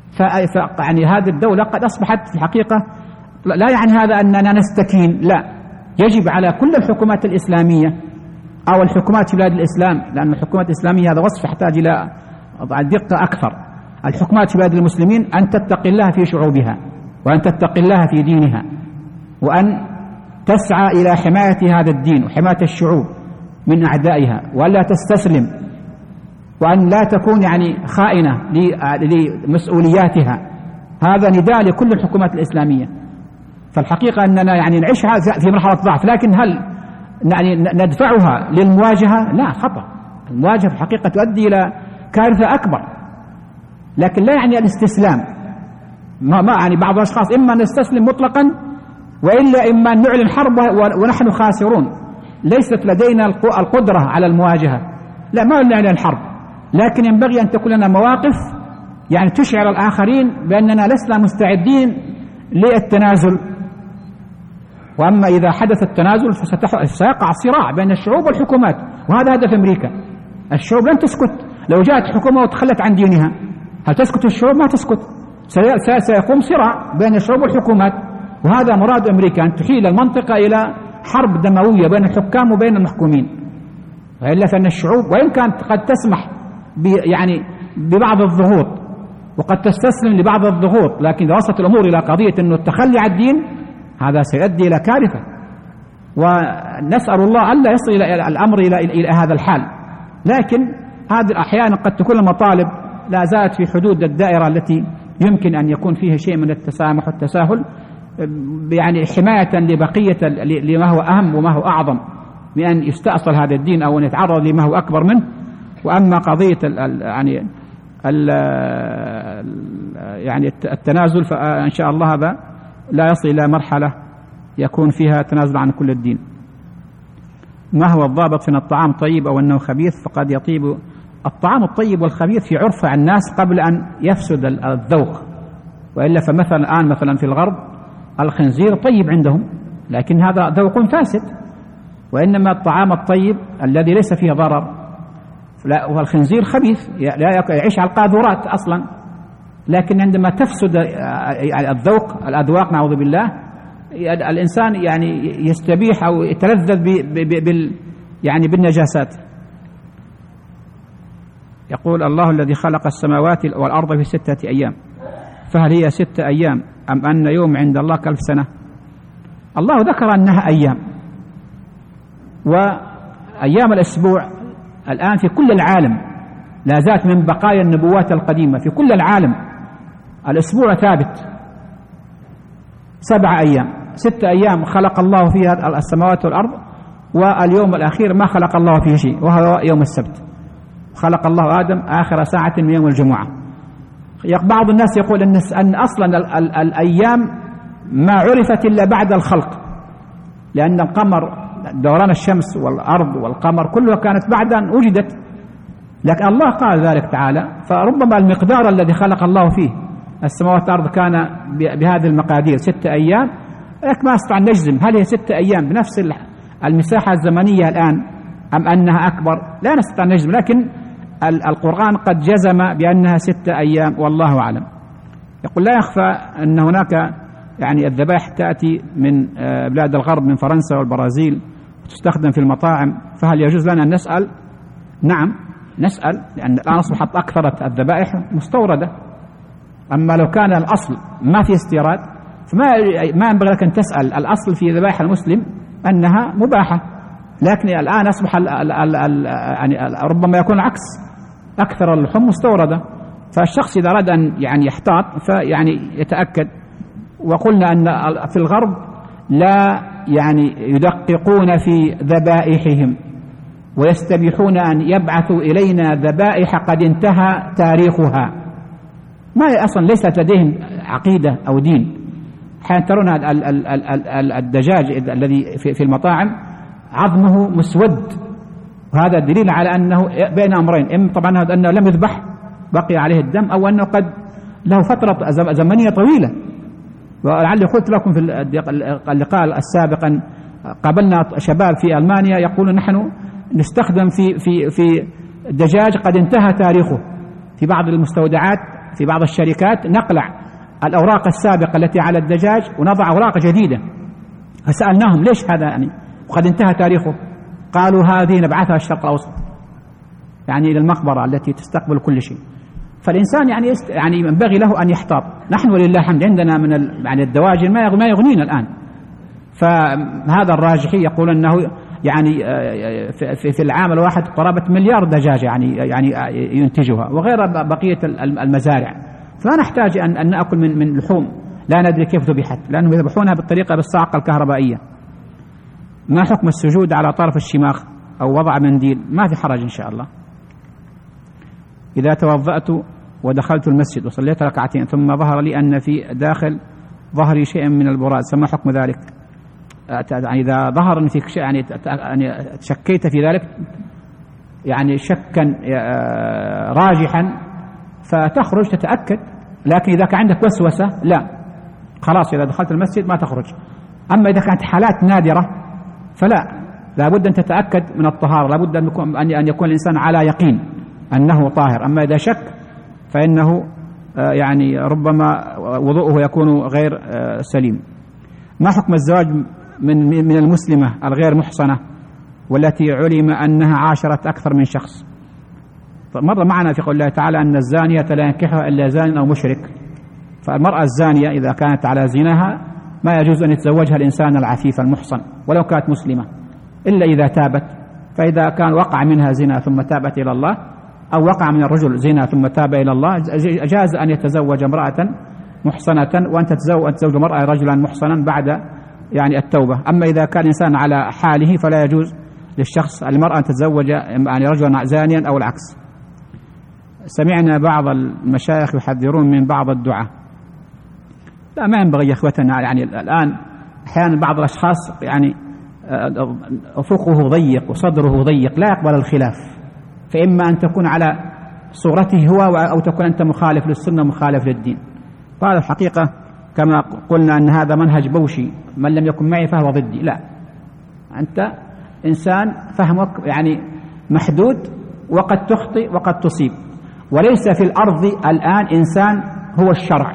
يعني هذه الدولة قد أصبحت في الحقيقة، لا يعني هذا أننا نستكين، لا، يجب على كل الحكومات الإسلامية أو الحكومات في بلاد الإسلام، لأن الحكومات الإسلامية هذا وصف يحتاج إلى دقة أكثر. الحكومات في بلاد المسلمين أن تتقي الله في شعوبها، وأن تتقي الله في دينها، وأن تسعى إلى حماية هذا الدين وحماية الشعوب من أعدائها، وألا تستسلم، وأن لا تكون يعني خائنة لمسؤولياتها. هذا نداء لكل الحكومات الإسلامية. فالحقيقة أننا يعني نعيشها في مرحلة ضعف، لكن هل يعني ندفعها للمواجهة؟ لا، خطأ. المواجهة في الحقيقة تؤدي إلى كارثة أكبر، لكن لا يعني الاستسلام. ما يعني بعض الأشخاص إما نستسلم مطلقا، وإلا إما نعلن حرب ونحن خاسرون، ليست لدينا القدرة على المواجهة، لا، ما نعلن الحرب، لكن ينبغي أن تكون لنا مواقف يعني تشعر الآخرين بأننا لسنا مستعدين للتنازل. وأما إذا حدث التنازل فسيقع صراع بين الشعوب والحكومات، وهذا هدف أمريكا. الشعوب لن تسكت. لو جاءت حكومة وتخلت عن دينها، هل تسكت الشعوب؟ ما تسكت. سيقوم صراع بين الشعوب والحكومات، وهذا مراد أمريكا، أن تحيل المنطقة إلى حرب دموية بين الحكام وبين المحكومين. وإلا فإن الشعوب وإن كانت قد تسمح يعني ببعض الضغوط وقد تستسلم لبعض الضغوط، لكن إذا وصلت الأمور إلى قضية أنه التخلي عن الدين، هذا سيؤدي إلى كارثة. ونسأل الله ألا يصل الأمر إلى هذا الحال. لكن هذه أحيانا قد تكون المطالب لا زالت في حدود الدائرة التي يمكن أن يكون فيها شيء من التسامح والتساهل، يعني حماية لبقية لما هو أهم وما هو أعظم من أن يستأصل هذا الدين أو أن يتعرض لما هو أكبر منه. وأما قضية يعني التنازل، فإن شاء الله هذا لا يصل إلى مرحلة يكون فيها تنازل عن كل الدين. ما هو الضابط في أن الطعام طيب أو أنه خبيث؟ فقد يطيب الطعام الطيب والخبيث في عرف الناس قبل أن يفسد الذوق، وإلا فمثلا الآن مثلا في الغرب الخنزير طيب عندهم، لكن هذا ذوق فاسد. وإنما الطعام الطيب الذي ليس فيه ضرر، والخنزير خبيث لا يعيش على القاذورات أصلا، لكن عندما تفسد الأذواق نعوذ بالله، الإنسان يعني يستبيح أو يتلذذ يعني بالنجاسات. يقول: الله الذي خلق السماوات والأرض في 6 أيام، فهل هي 6 أيام أم أن يوم عند الله كألف سنة؟ الله ذكر أنها أيام، وأيام الأسبوع الآن في كل العالم لا زالت من بقايا النبوات القديمة. في كل العالم الأسبوع ثابت 7 أيام، 6 أيام خلق الله فيها السماوات والأرض، واليوم الأخير ما خلق الله فيه شيء وهو يوم السبت. خلق الله آدم آخر ساعة من يوم الجمعة. بعض الناس يقول أن أصلا الأيام ما عرفت إلا بعد الخلق، لأن القمر دوران الشمس والأرض والقمر كلها كانت بعد أن وجدت، لكن الله قال ذلك تعالى. فربما المقدار الذي خلق الله فيه السماوات والأرض كان بهذه المقادير 6 أيام، لكن ما نستطيع أن نجزم هل هي 6 أيام بنفس المساحة الزمنية الآن أم أنها أكبر، لا نستطيع أن نجزم، لكن القرآن قد جزم بأنها 6 أيام والله أعلم. يقول: لا يخفى أن هناك يعني الذبائح تأتي من بلاد الغرب من فرنسا والبرازيل وتستخدم في المطاعم، فهل يجوز لنا أن نسأل؟ نعم نسأل، لأن الآن أصبحت أكثرت الذبائح مستوردة. أما لو كان الأصل ما في استيراد فما ينبغي لك أن تسأل. الأصل في ذبائح المسلم أنها مباحة، لكن الآن أصبح يعني ربما يكون العكس، أكثر اللحوم مستوردة. فالشخص إذا أراد أن يعني يحتاط فيعني يتأكد. وقلنا أن في الغرب لا يعني يدققون في ذبائحهم ويستبيحون أن يبعثوا إلينا ذبائح قد انتهى تاريخها، ما أصلا ليست لديهم عقيدة أو دين. حين ترون الدجاج الذي في المطاعم عظمه مسود، وهذا دليل على أنه بين أمرين: إما طبعا أنه لم يذبح بقي عليه الدم، أو أنه قد له فترة زمنية طويلة. ولعلي قلت لكم في اللقاء السابق أن قابلنا شباب في ألمانيا يقولون: نحن نستخدم في دجاج قد انتهى تاريخه في بعض المستودعات في بعض الشركات نقلع الأوراق السابقة التي على الدجاج ونضع أوراق جديدة. فسألناهم ليش هذا يعني وقد انتهى تاريخه؟ قالوا هذه نبعثها الشرق الأوسط، يعني إلى المقبرة التي تستقبل كل شيء. فالإنسان يعني ينبغي له أن يحتاط. نحن ولله الحمد عندنا من يعني الدواجن ما يغنينا الآن. فهذا الراجحي يقول أنه يعني في العام الواحد قرابة 1 مليار دجاجة يعني ينتجها، وغير بقية المزارع. فلا نحتاج أن نأكل من لحوم لا ندري كيف ذبحت، لأنهم يذبحونها بالصاعقة الكهربائية. ما حكم السجود على طرف الشماخ أو وضع منديل؟ ما في حرج إن شاء الله. إذا توضأت ودخلت المسجد وصليت ركعتين ثم ظهر لي أن في داخل ظهري شيء من البراز، فما حكم ذلك؟ يعني إذا ظهر أن فيك شيء يعني شكيت في ذلك يعني شكا راجحا فتخرج تتأكد. لكن إذا كان عندك وسوسة لا، خلاص إذا دخلت المسجد ما تخرج. أما إذا كانت حالات نادرة فلا، لابد أن تتأكد من الطهارة، لابد أن يكون الإنسان على يقين أنه طاهر. أما إذا شك فإنه يعني ربما وضوءه يكون غير سليم. ما حكم الزواج من المسلمة الغير محصنة والتي علم أنها عاشرت أكثر من شخص؟ مر معنا في قول الله تعالى أن الزانية لا ينكحها إلا زان أو مشرك. فالمرأة الزانية إذا كانت على زناها ما يجوز أن يتزوجها الإنسان العفيف المحصن ولو كانت مسلمة، إلا إذا تابت. فإذا كان وقع منها زنا ثم تابت إلى الله، أو وقع من الرجل زنا ثم تاب إلى الله، جاز أن يتزوج امرأة محصنة، وأن تتزوج امرأة رجلا محصنا بعد يعني التوبة. أما إذا كان الإنسان على حاله فلا يجوز للشخص المرأة أن تتزوج يعني رجلا زانيا أو العكس. سمعنا بعض المشايخ يحذرون من بعض الدعاء. لا، ما ينبغي يا إخوتنا. يعني الآن أحيانا بعض الأشخاص يعني أفقه ضيق وصدره ضيق لا يقبل الخلاف، فإما أن تكون على صورته هو أو تكون أنت مخالف للسنة ومخالف للدين. فهذا الحقيقة كما قلنا أن هذا منهج بوشي، من لم يكن معي فهو ضدي. لا، أنت إنسان فهمك يعني محدود، وقد تخطئ وقد تصيب. وليس في الأرض الآن إنسان هو الشرع،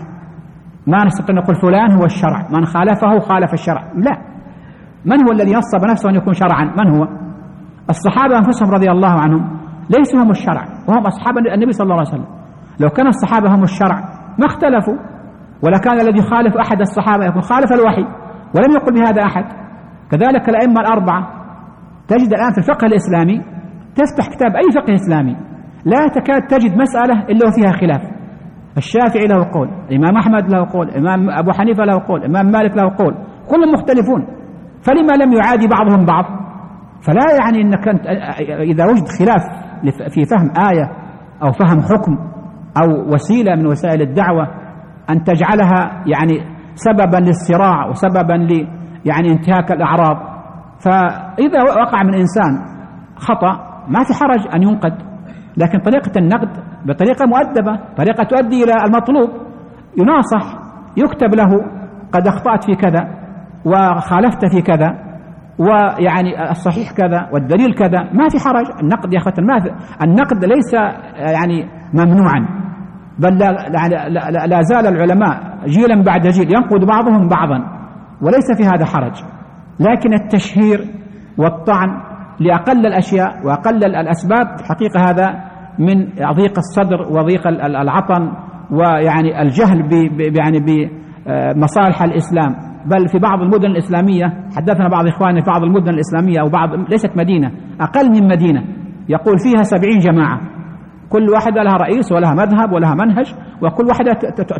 ما نستطيع نقول فلان هو الشرع، من خالفه خالف الشرع. لا، من هو الذي نصب نفسه أن يكون شرعا؟ من هو؟ الصحابة أنفسهم رضي الله عنهم ليسوا هم الشرع، وهم أصحاب النبي صلى الله عليه وسلم. لو كان الصحابة هم الشرع ما اختلفوا، ولا كان الذي يخالف أحد الصحابة يكون خالف الوحي، ولم يقل بهذا أحد. كذلك الأئمة الأربعة، تجد الآن في الفقه الإسلامي تفتح كتاب أي فقه إسلامي لا تكاد تجد مسألة إلا وفيها خلاف. الشافعي له قول، الإمام أحمد له قول، الإمام أبو حنيفة له قول، الإمام مالك له قول، كلهم مختلفون. فلما لم يعادي بعضهم بعض؟ فلا يعني أنك إذا وجد خلاف في فهم آية أو فهم حكم أو وسيلة من وسائل الدعوة أن تجعلها يعني سببا للصراع وسببا يعني انتهاك الأعراض. فإذا وقع من إنسان خطأ ما في حرج أن ينقد، لكن طريقة النقد بطريقة مؤدبة، طريقة تؤدي إلى المطلوب، يناصح، يكتب له قد أخطأت في كذا وخالفت في كذا، ويعني الصحيح كذا والدليل كذا. ما في حرج. النقد يا أخوة، النقد ليس يعني ممنوعا، بل لا زال العلماء جيلا بعد جيل ينقد بعضهم بعضا، وليس في هذا حرج. لكن التشهير والطعن لأقل الأشياء وأقل الأسباب حقيقة هذا من ضيق الصدر وضيق العطن، ويعني الجهل يعني بمصالح الإسلام. بل في بعض المدن الإسلامية، حدثنا بعض إخواننا في بعض المدن الإسلامية أو بعض ليست مدينة، أقل من مدينة، يقول فيها 70 جماعة، كل واحدة لها رئيس ولها مذهب ولها منهج، وكل واحدة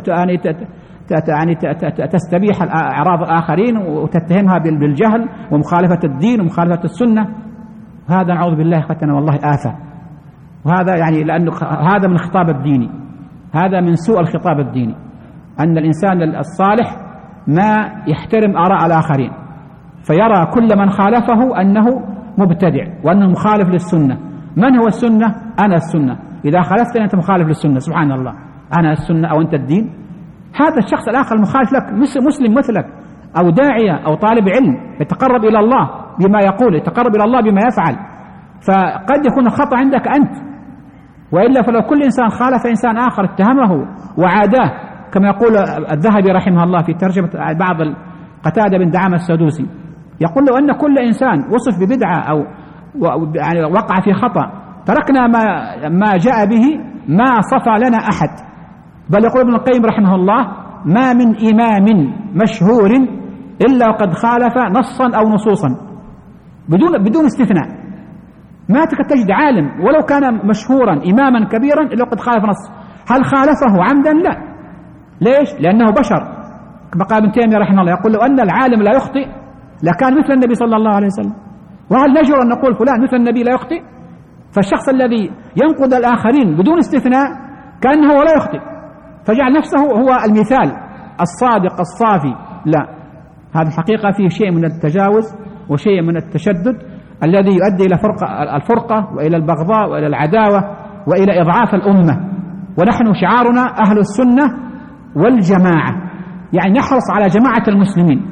تستبيح أعراض الآخرين وتتهمها بالجهل ومخالفة الدين ومخالفة السنة. هذا نعوذ بالله إخوتنا والله آفة. وهذا يعني لأنه هذا من الخطاب الديني، هذا من سوء الخطاب الديني، أن الإنسان الصالح ما يحترم آراء الآخرين، فيرى كل من خالفه أنه مبتدع وأنه مخالف للسنة. من هو السنة؟ أنا السنة. إذا خالفتني أنت مخالف للسنة، سبحان الله، أنا السنة أو أنت الدين. هذا الشخص الآخر المخالف لك مسلم مثلك أو داعية أو طالب علم يتقرب إلى الله بما يقول، يتقرب إلى الله بما يفعل، فقد يكون الخطأ عندك أنت. وإلا فلو كل إنسان خالف إنسان آخر اتهمه وعاداه، كما يقول الذهبي رحمه الله في ترجمة بعض قتادة بن دعامة السدوسي، يقول له أن كل إنسان وصف ببدعة أو يعني وقع في خطأ تركنا ما جاء به ما صفى لنا أحد. بل يقول ابن القيم رحمه الله: ما من إمام مشهور إلا وقد خالف نصا أو نصوصا بدون استثناء. ما تجد عالم ولو كان مشهورا إماما كبيرا إلا وقد خالف نص. هل خالفه عمدا؟ لا. ليش؟ لأنه بشر، كما قال ابن تيمية رحمه الله، يقول: لو أن العالم لا يخطئ لكان مثل النبي صلى الله عليه وسلم. وهل نجر أن نقول فلان مثل النبي لا يخطئ؟ فالشخص الذي ينقد الآخرين بدون استثناء كأنه لا يخطئ، فجعل نفسه هو المثال الصادق الصافي. لا، هذا الحقيقة فيه شيء من التجاوز وشيء من التشدد الذي يؤدي إلى الفرقة وإلى البغضاء وإلى العداوة وإلى إضعاف الأمة. ونحن شعارنا أهل السنة والجماعة، يعني نحرص على جماعة المسلمين.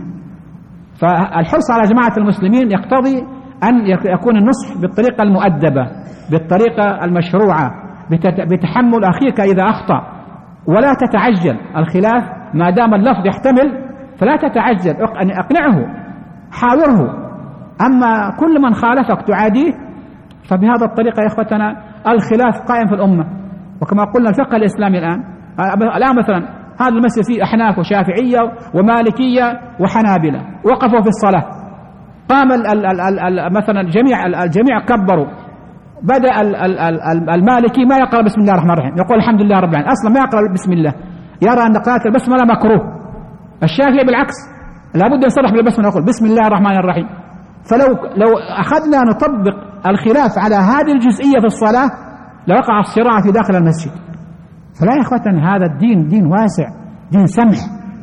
فالحرص على جماعة المسلمين يقتضي أن يكون النصح بالطريقة المؤدبة، بالطريقة المشروعة، بتحمل أخيك إذا أخطأ، ولا تتعجل. الخلاف ما دام اللفظ يحتمل فلا تتعجل، أقنعه، حاوره. أما كل من خالفك تعاديه، فبهذا الطريقة يا إخوتنا الخلاف قائم في الأمة. وكما قلنا الفقه الإسلامي الآن مثلا هذا المسجد فيه أحناف وشافعية ومالكية وحنابلة، وقفوا في الصلاة، قام مثلا الجميع كبروا، بدأ المالكي ما يقرأ بسم الله الرحمن الرحيم، يقول الحمد لله رب العالمين، أصلا ما يقرأ بسم الله، يرى أن قراءة البسملة مكروه. الشافعي بالعكس، لابد يصرح بالبسملة، يقول بسم الله الرحمن الرحيم. فلو أخذنا نطبق الخلاف على هذه الجزئية في الصلاة لوقع الصراع في داخل المسجد. فلا يا إخوتنا، هذا الدين دين واسع، دين سمح.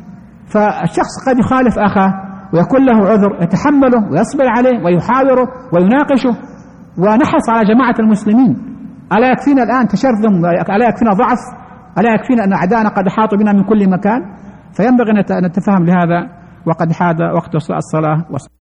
فالشخص قد يخالف أخاه ويكون له عذر، يتحمله ويصبر عليه ويحاوره ويناقشه، ونحرص على جماعة المسلمين. ألا يكفينا الآن تشرذم؟ ألا يكفينا ضعف؟ ألا يكفينا أن أعداءنا قد حاطوا بنا من كل مكان؟ فينبغي أن نتفهم لهذا. وقد حاد وقت الصلاة.